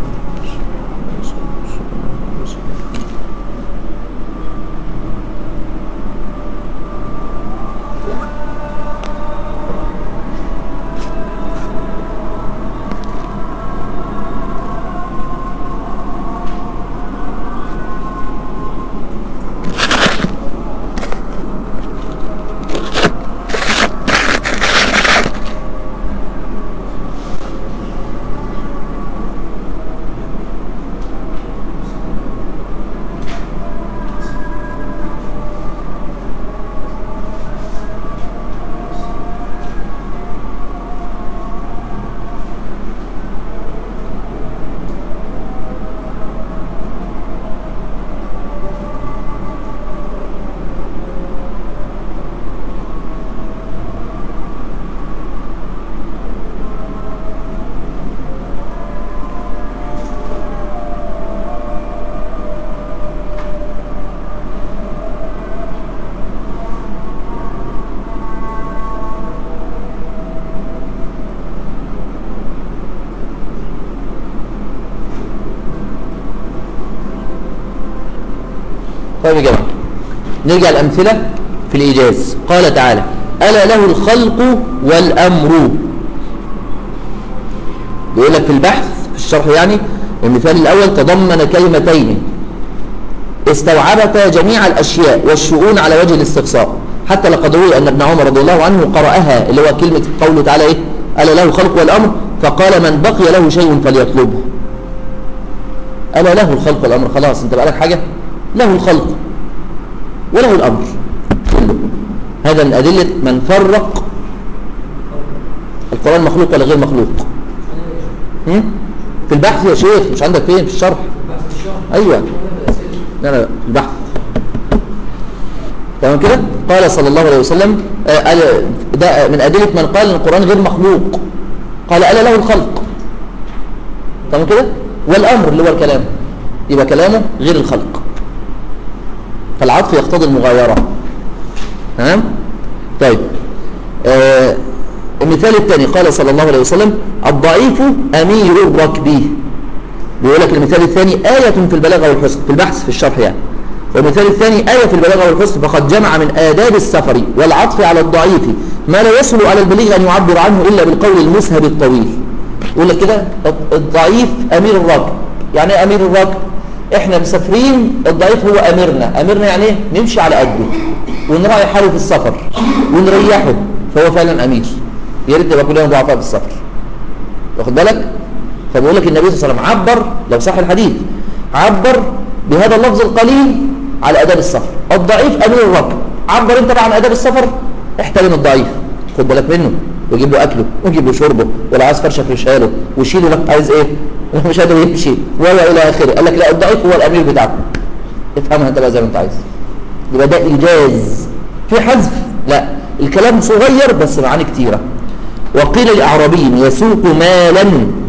طيب يا جماعة نرجع الأمثلة في الإيجاز. قال تعالى ألا له الخلق والأمر. بيقول لك في البحث في الشرح يعني المثال الأول تضمن كلمتين استوعبتا جميع الأشياء والشؤون على وجه الاستقصاء، حتى لقد روي أن ابن عمر رضي الله عنه قرأها، اللي هو كلمة قوله تعالى إيه؟ ألا له الخلق والأمر، فقال من بقي له شيء فليطلبه. ألا له الخلق والأمر، خلاص أنت بقى لك حاجة، له الخلق وله الأمر كله. هذا من أدلة من فرق القرآن مخلوق ولا غير مخلوق. في البحث يا شيخ، مش عندك فين في الشرح؟ أيوة لا لا في البحث. تمام كده. قال صلى الله عليه وسلم ده من أدلة من قال إن القرآن غير مخلوق، قال ألا له الخلق. تمام كده. والأمر اللي هو الكلام، يبقى كلامه غير الخلق، فالعطف يقتضي المغايرة. تمام. طيب المثال الثاني قال صلى الله عليه وسلم الضعيف أمير الركب. بيقول لك المثال الثاني آية في البلاغة والحسن في البحث في الشرح يعني. والمثال الثاني آية في البلاغة والحسن فقد جمع من آداب السفر والعطف على الضعيف ما لا يسهل على البليغ أن يعبر عنه إلا بالقول المسهب الطويل. يقول لك كده الضعيف أمير الركب. يعني ايه أمير الركب؟ احنا مسافرين، الضعيف هو أميرنا. أميرنا يعني ايه؟ نمشي على قده ونراعي حاله في السفر ونريحه، فهو فعلا أمير. يا ريت يبقى كلنا ضعفاء في السفر، واخد بالك؟ فبيقول لك النبي صلى الله عليه وسلم عبر، لو صح الحديث عبر بهذا اللفظ القليل على آداب السفر. الضعيف أمير الركب. عبر انت بقى عن آداب السفر، احترم الضعيف، خد بالك منه ويجيب له أكله ويجيب له شربه، ولا عايز فرشة فرشها له وشيله لك عايز ايه مش قادر يمشي ولا إلى آخره. قال لك لا، الضعيف هو الأمير بتاعكم، افهمها انت بقى زي ما انت عايز. يبقى ده إيجاز. في حذف؟ لا، الكلام صغير بس معاني كتيرة. وقيل لأعرابي يسوق مالا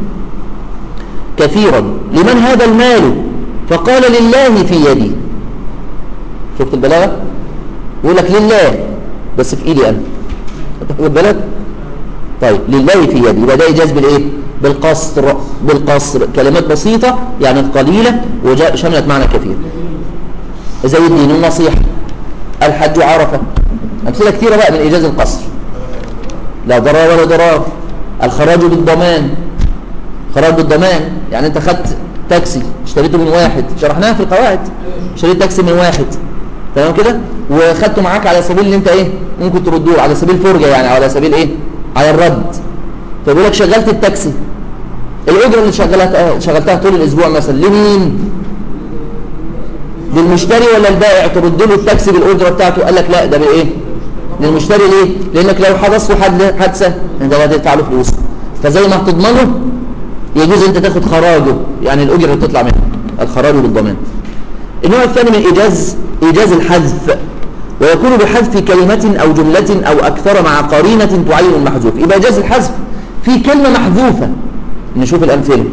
كثيرا لمن هذا المال؟ فقال لله في يدي. شفت البلاغة؟ يقول لك لله بس في ايدي انا، واخد بالك؟ طيب لله في يدي، يبقى ده إيجاز بالايه؟ بالقصر. بالقصر كلمات بسيطة يعني قليلة وشملت معنى كثير، زي الدين والنصيحة. الحج عرفة. أمثلة كثيرة بقى من إيجاز القصر. لا ضرر ولا ضرار. الخراج بالضمان، خراج بالضمان يعني أنت خدت تاكسي اشتريته من واحد، شرحناها في القواعد، اشتريت تاكسي من واحد تمام كده، وخدته معاك على سبيل ان انت ايه ممكن تردوه على سبيل فرجه يعني، على سبيل ايه على الرد. فبيقول لك شغلت التاكسي، الاجره اللي شغلتها طول الاسبوع مثلا لمين؟ للمشتري ولا البائع؟ ترد له التاكسي بالاجره بتاعته. قال لك لا ده بايه؟ للمشتري. ليه؟ لانك لو حدث حادثه انت هتدفع له فلوس، فزي ما هتضمنه يجوز انت تاخد خراجه، يعني الاجره اللي تطلع منه الخراج بالضمان. النوع الثاني من إيجاز الحذف، ويكون بحذف كلمة أو جملة أو أكثر مع قرينة تعين المحذوف. يبقى إيجاز الحذف في كلمة محذوفة. نشوف الأمثلة.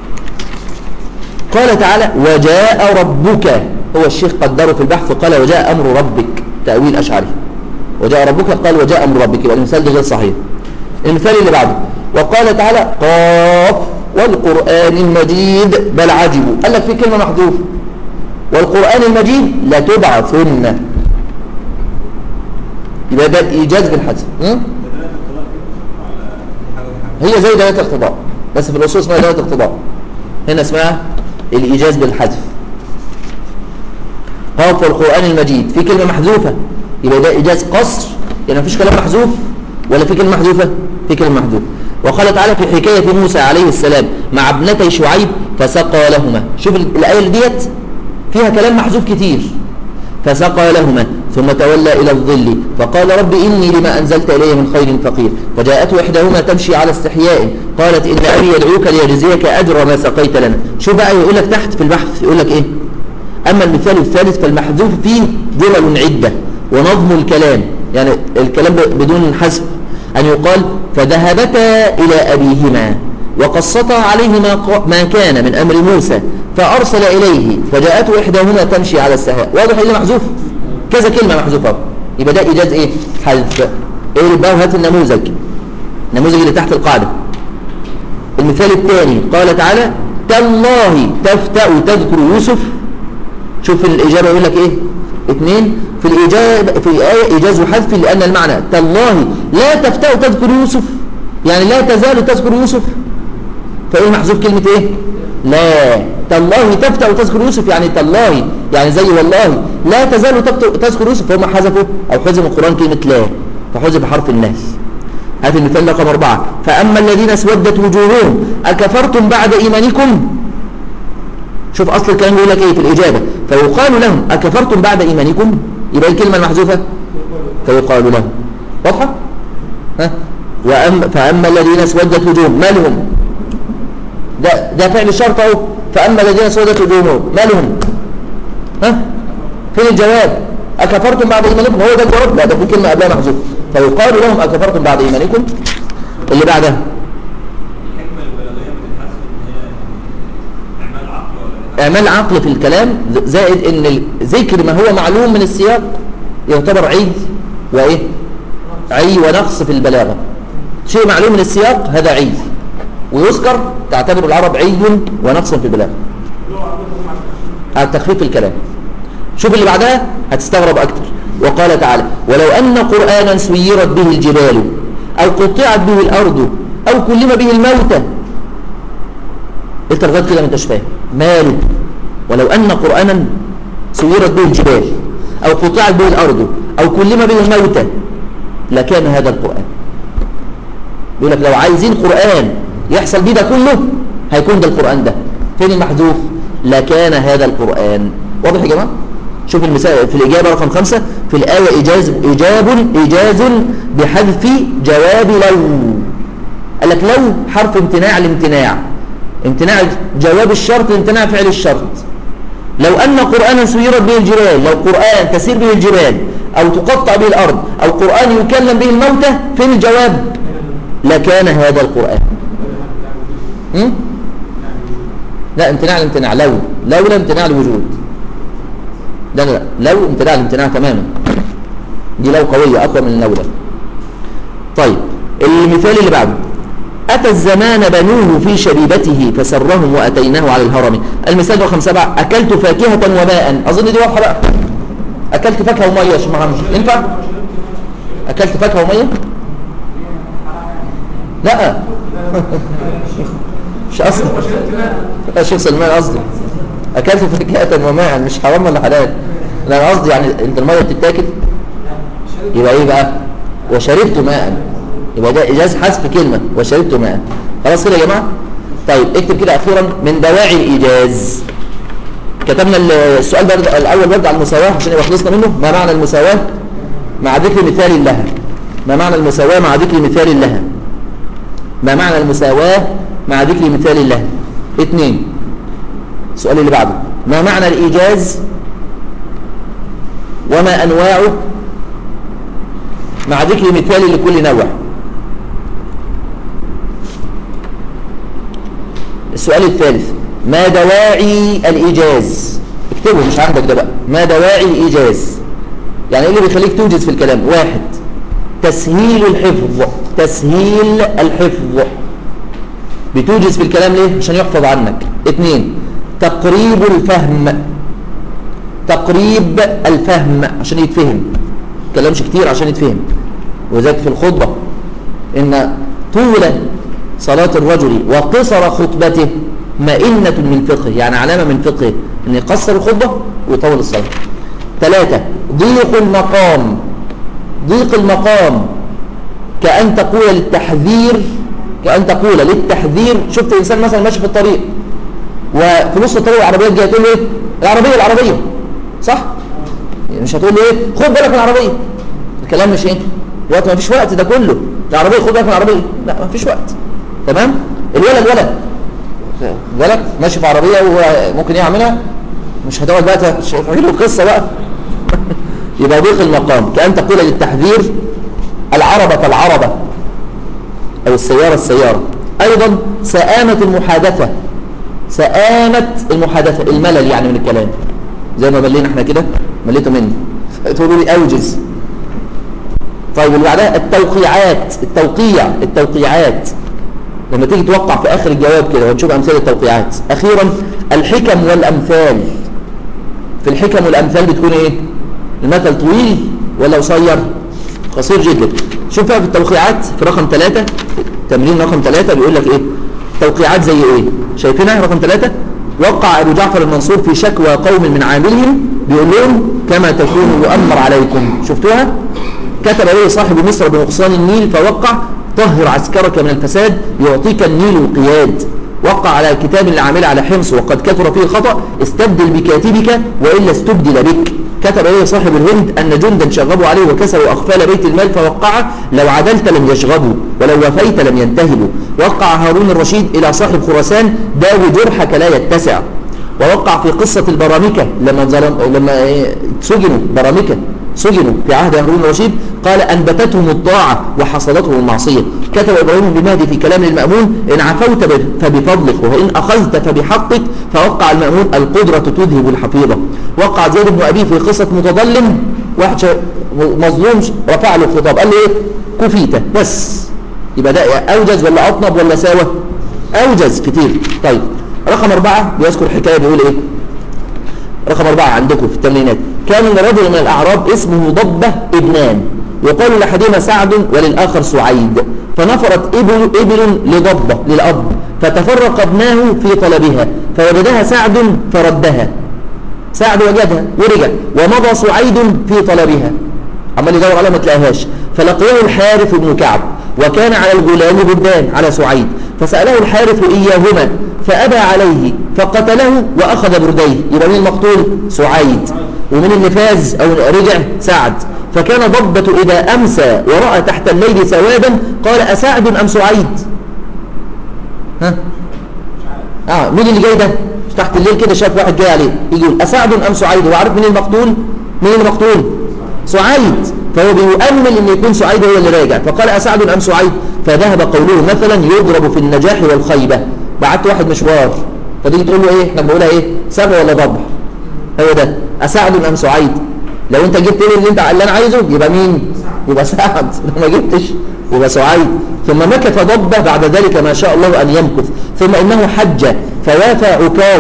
قال تعالى وجاء ربك، هو الشيخ قدره في البحث قال وجاء أمر ربك، تأويل أشعري. وجاء ربك قال وجاء أمر ربك، يبقى المثال ده غير صحيح. المثال اللي بعده وقال تعالى قاف والقرآن المجيد بل عجبوا، قال لك في كلمة محذوفة والقرآن المجيد لتبعثن، يبقى ده إيجاز بالحذف. هي زي دلالة اقتضاء، بس في الأصول اسمها دلالة اقتضاء، هنا اسمها الإيجاز بالحذف. قاف والقرآن المجيد في كلمة محذوفة، يبقى ده إيجاز قصر، يعني مفيش كلام محذوف ولا في كلمة محذوفة؟ في كلمة محذوفة. وقال تعالى في حكاية موسى عليه السلام مع ابنتي شعيب فسقى لهما، شوف الآية اللي ديت فيها كلام محذوف كتير. فسقى لهما ثم تولى إلى الظل فقال رب إني لما أنزلت إلي من خير فقير. فجاءته إحداهما تمشي على استحياء قالت إن أبي يدعوك ليجزيك أجر ما سقيت لنا. شوف بقى يقول لك تحت في البحث يقول لك إيه؟ أما المثال الثالث فالمحذوف فيه جمل عدة ونظم الكلام، يعني الكلام بدون حذف، أن يقال فذهبتا إلى أبيهما وقصتا عليه ما كان من أمر موسى فأرسل إليه فجاءته إحداهما تمشي على السهاء. واضح إيه محذوف؟ كذا كلمة محذوفة، يبقى ده إيجاز إيه؟ حذف. إيه بقى؟ هات النموذج اللي تحت القاعدة. المثال الثاني قال تعالى تالله تفتأ تذكر يوسف. شوف الإجابة يقول لك إيه؟ 2 في الآية إيجاز حذف، لأن المعنى تالله لا تفتأ تذكر يوسف يعني لا تزال تذكر يوسف، فإيه محذوف كلمة إيه؟ لا. تالله تفتأ تذكر يوسف يعني تالله يعني زي والله لا تزال تذكر يوسف، فهم حذفوا أو حذف القرآن كلمة لا فحذف حرف الناس. هذا المثال رقم 4 فأما الذين اسودت وجوههم أكفرتم بعد إيمانكم. شوف أصل الكلام يقول لك إيه في الإجابة فيقال لهم أكفرتم بعد إيمانكم، يبقى الكلمة المحذوفة فيقال لهم. واضحة؟ فأما الذين اسودت وجوههم ما لهم؟ ده فعل الشرط اهو. فأما الذين اسودت وجوههم ما لهم؟ فين الجواب؟ أكفرتم بعد إيمانكم، هو ده الجواب؟ لا ده في كلمة قبلها محذوفة فيقال لهم أكفرتم بعد إيمانكم. اللي بعدها اعمال عقل في الكلام، زائد ان ذكر ما هو معلوم من السياق يعتبر عي وايه؟ عي ونقص في البلاغه. شيء معلوم من السياق هذا عي ويذكر تعتبر العرب عي ونقص في البلاغه على تخفيف الكلام. شوف اللي بعدها هتستغرب اكتر. وقال تعالى ولو ان قرانا سيرت به الجبال او قطعت به الارض او كلم به الموتى. انت لغايه كده ما انتش فاهم ماله. ولو ان قرانا سيرت به الجبال او قطعت به الارض او كلم به الموتى لكان هذا القران. يقول لك لو عايزين قران يحصل بيه ده كله هيكون ده القران ده. فين المحذوف؟ لكان هذا القران. واضح يا جماعه؟ شوف المثال في الاجابه رقم 5 في الايه ايجاز بحذف جواب لو. قال لك لو حرف امتناع الامتناع، امتناع جواب الشرط امتناع فعل الشرط. لو أن قرآنا سيرت به الجبال، لو قرآن تسير به الجبال أو تقطع به الأرض أو قرآن يكلم به الموتى، فين الجواب؟ لكان هذا القرآن. لا امتناع الامتناع لولا امتناع الوجود. لا لو امتناع الامتناع تماما، دي لو قوية أقوى من لولا. طيب المثال اللي بعده أتى الزمان بنوه في شبيبته فسرهم وأتيناه على الهرم. المثال رقم 7 أكلت فاكهة وماء. أظن دي واضحة بقى. اكلت فاكهه وميه يا شيخ محمد ينفع؟ اكلت فاكهه وميه؟ لا مش قصدي يا شيخ سلمان، قصدي اكلت فاكهه وماء، مش حرام ولا حلال. لا انا قصدي يعني انت الميه بتتاكل يبقى ايه بقى؟ وشربت ماء، يبقى ده اجاز حذف كلمه وشربت ماء. خلاص كده يا جماعه. طيب اكتب كده اخيرا من دواعي الايجاز. كتبنا السؤال ده الاول برد على المساواه عشان يبقى خلصنا منه. ما معنى المساواه مع ذكر مثال لها؟ ما معنى المساواه مع ذكر مثال لها؟ ما معنى المساواه مع ذكر مثال لها؟ 2. السؤال اللي بعده، ما معنى الايجاز وما انواعه مع ذكر مثال لكل نوع؟ السؤال الثالث، ما دواعي الإيجاز؟ اكتبه مش عندك ده بقى. ما دواعي الإيجاز؟ يعني ايه اللي بيخليك توجز في الكلام؟ 1 تسهيل الحفظ. تسهيل الحفظ، بتوجز في الكلام ليه؟ عشان يحفظ عنك. 2 تقريب الفهم. تقريب الفهم عشان يتفهم، كلامش كتير عشان يتفهم. وذلك في الخطبة إن طول صلاة الرجل وقصر خطبته مئنة من فقه، يعني علامة من فقه أن يقصر الخطبة ويطول الصلاة. 3 ضيق المقام. ضيق المقام كأن تقول للتحذير، كأن تقول للتحذير. شفت إنسان مثلا ماشي في الطريق وفي نص الطريق العربيات جايه تقول له ايه؟ العربية صح؟ مش هتقول له ايه؟ خد بالك من العربية. الكلام مش ايه؟ وقت ما فيش وقت ده كله. العربية خد بالك من العربية، لا ما فيش وقت. تمام؟ الولد ماشي في عربية وممكن يعملها، مش هتقعد بقى تحكي له قصة بقى. يبقى ضيق المقام كأن تقول للتحذير العربة أو السيارة. أيضا سآمة المحادثة. سآمة المحادثة الملل يعني من الكلام، زي ما ملينا احنا كده، مليته مني تقولوا لي أوجز. طيب اللي بعدها التوقيعات لما تيجي توقع في آخر الجواب كده ونشوف أمثال التوقيعات. أخيرا الحكم والأمثال. في الحكم والأمثال بتكون إيه؟ المثل طويل ولا قصير؟ قصير جدا. شوف بقى في التوقيعات في رقم 3، تمرين رقم 3 بيقول لك إيه؟ توقيعات زي إيه؟ شايفينها رقم 3؟ وقع أبو جعفر المنصور في شكوى قوم من عاملهم بيقول لهم كما تكون يؤمر عليكم. شفتوها؟ كتب إليه صاحب مصر بنقصان النيل فوقع طهر عسكرك من الفساد يعطيك النيل القياد. وقع على الكتاب اللي عامل على حمص وقد كثر فيه الخطأ استبدل بكاتبك وإلا استبدل بك. كتب إليه صاحب الهند أن جندا شغبوا عليه وكسروا أقفال بيت المال فوقع لو عدلت لم يشغبوا ولو وفيت لم ينتهبوا. وقع هارون الرشيد إلى صاحب خراسان داوي جرحك لا يتسع. ووقع في قصة البرامكة لما سجنوا برامكة سجنوا في عهد هارون الرشيد قال أنبتتهم الطاعة وحصلتهم المعصية. كتب إبراهيم بن في كلام المأمون إن عفوت فبفضلك وإن أخذت فبحقك. فوقع المأمون القدرة تذهب الحفيظة. وقع زيد بن أبي في قصة متظلم، واحد مظلوم رفع له الخطاب قال له إيه؟ كفيته بس. يبقى ده أوجز ولا أطنب ولا ساوى؟ أوجز كتير. طيب رقم 4 بيذكر حكاية بيقول إيه؟ رقم 4 عندكم في التمرينات. كان لرجل من الأعراب اسمه ضبة ابنان يقال لأحدهما سعد وللآخر سعيد. فنفرت إبل لضبة للأب فتفرق ابناه في طلبها فوجدها سعد فردها. سعد وجدها ورجع ومضى سعيد في طلبها عمال يدور عليها ما تلاقيهاش. فلقيه الحارث بن كعب وكان على الغلام بردان على سعيد فسأله الحارث إياهما فأبى عليه فقتله وأخذ برديه. يبقى مين المقتول؟ سعيد. ومن اللي فاز أو رجع؟ سعد. فكان ضبة إذا أمسى ورأى تحت الليل سوادا قال أسعد أم سعيد؟ مين اللي جاي ده؟ تحت الليل كده شاف واحد جاي عليه يقول أسعد أم سعيد. هو عارف مين المقتول؟ مين المقتول؟ سعيد. فهو بيؤمل أن يكون سعيد هو اللي راجع فقال أسعد أم سعيد. فذهب قوله مثلا يضرب في النجاح والخيبة. بعت واحد مشوار فتيجي تقول له ايه؟ احنا بنقولها ايه؟ سبع ولا ضبع؟ هو ده أسعد أم سعيد. لو انت جبت لي اللي انا عايزه يبقى مين؟ يبقى سعد. لو ما جبتش يبقى سعيد. ثم مكث ضبة بعد ذلك ما شاء الله أن يمكث ثم إنه حج فوافى عكاظة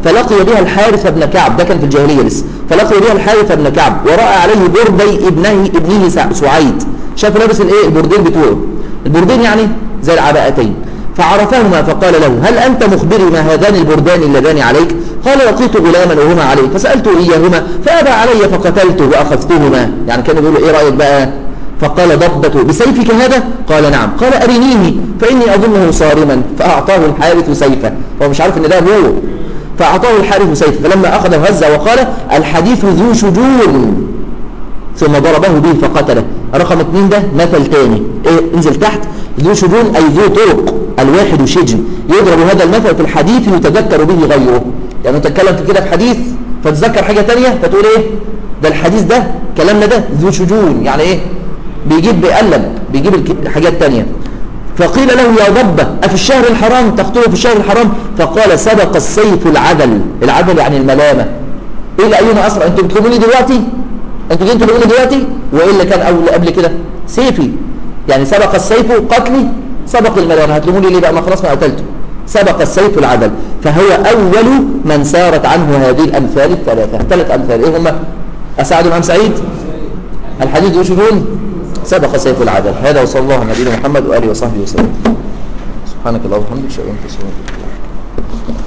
فلقي بها الحارث بن كعب، ده كان في الجاهلية لسه، فلقي بها الحارث بن كعب ورأى عليه بردي ابنه سعيد، شاف لابس الايه البردين بتوعه، البردين يعني زي العباءتين، فعرفهما فقال له هل أنت مخبري ما هذان البردان اللذان عليك؟ قال لقيت غلاما وهما عليه فسألته إياهما فأبى علي فقتلته وأخذتهما. يعني كانوا بيقولوا إيه رأيك بقى؟ فقال ضبته بسيفك هذا؟ قال نعم. قال أرنيه فإني أظنه صارما، فأعطاه الحارث سيفه، هو مش عارف إن ده أبوه، فأعطاه الحارث سيفه، فلما أخذه هز وقال الحديث ذو شجون، ثم ضربه به فقتله. رقم 2 ده مثل تاني، إيه؟ انزل تحت، ذو شجون أي ذو طرق، الواحد شجن، يضرب هذا المثل في الحديث يتذكر به غيره. يعني تتكلم في كده في حديث فتتذكر حاجة تانية فتقول ايه ده الحديث ده كلامنا ده ذو شجون، يعني ايه بيجيب بيقلب بيجيب حاجات تانية. فقيل له يا ضبة أفي الشهر الحرام تقتله في الشهر الحرام؟ فقال سبق السيف العدل، العدل يعني الملامة، ايه اللي ايهما اسرع؟ انتوا بتلوموني دلوقتي، انتوا جيتوا تلوموني دلوقتي، وايه اللي كان اول قبل كده؟ سيفي، يعني سبق السيف قتلي سبق الملامة، هتلوموني ليه بقى؟ ما خلاص ما قتلته، سبق السيف العدل. فهو أول من سارت عنه هذه الأمثال الثلاثة. 3 أمثال إيه هم؟ أسعد أم سعيد؟ الحديث يشهدون سبق سيف العدل. هذا وصلى الله على نبينا محمد وآله وصحبه وسلم. سبحانك اللهم وبحمدك أشهد أن لا إله إلا أنت.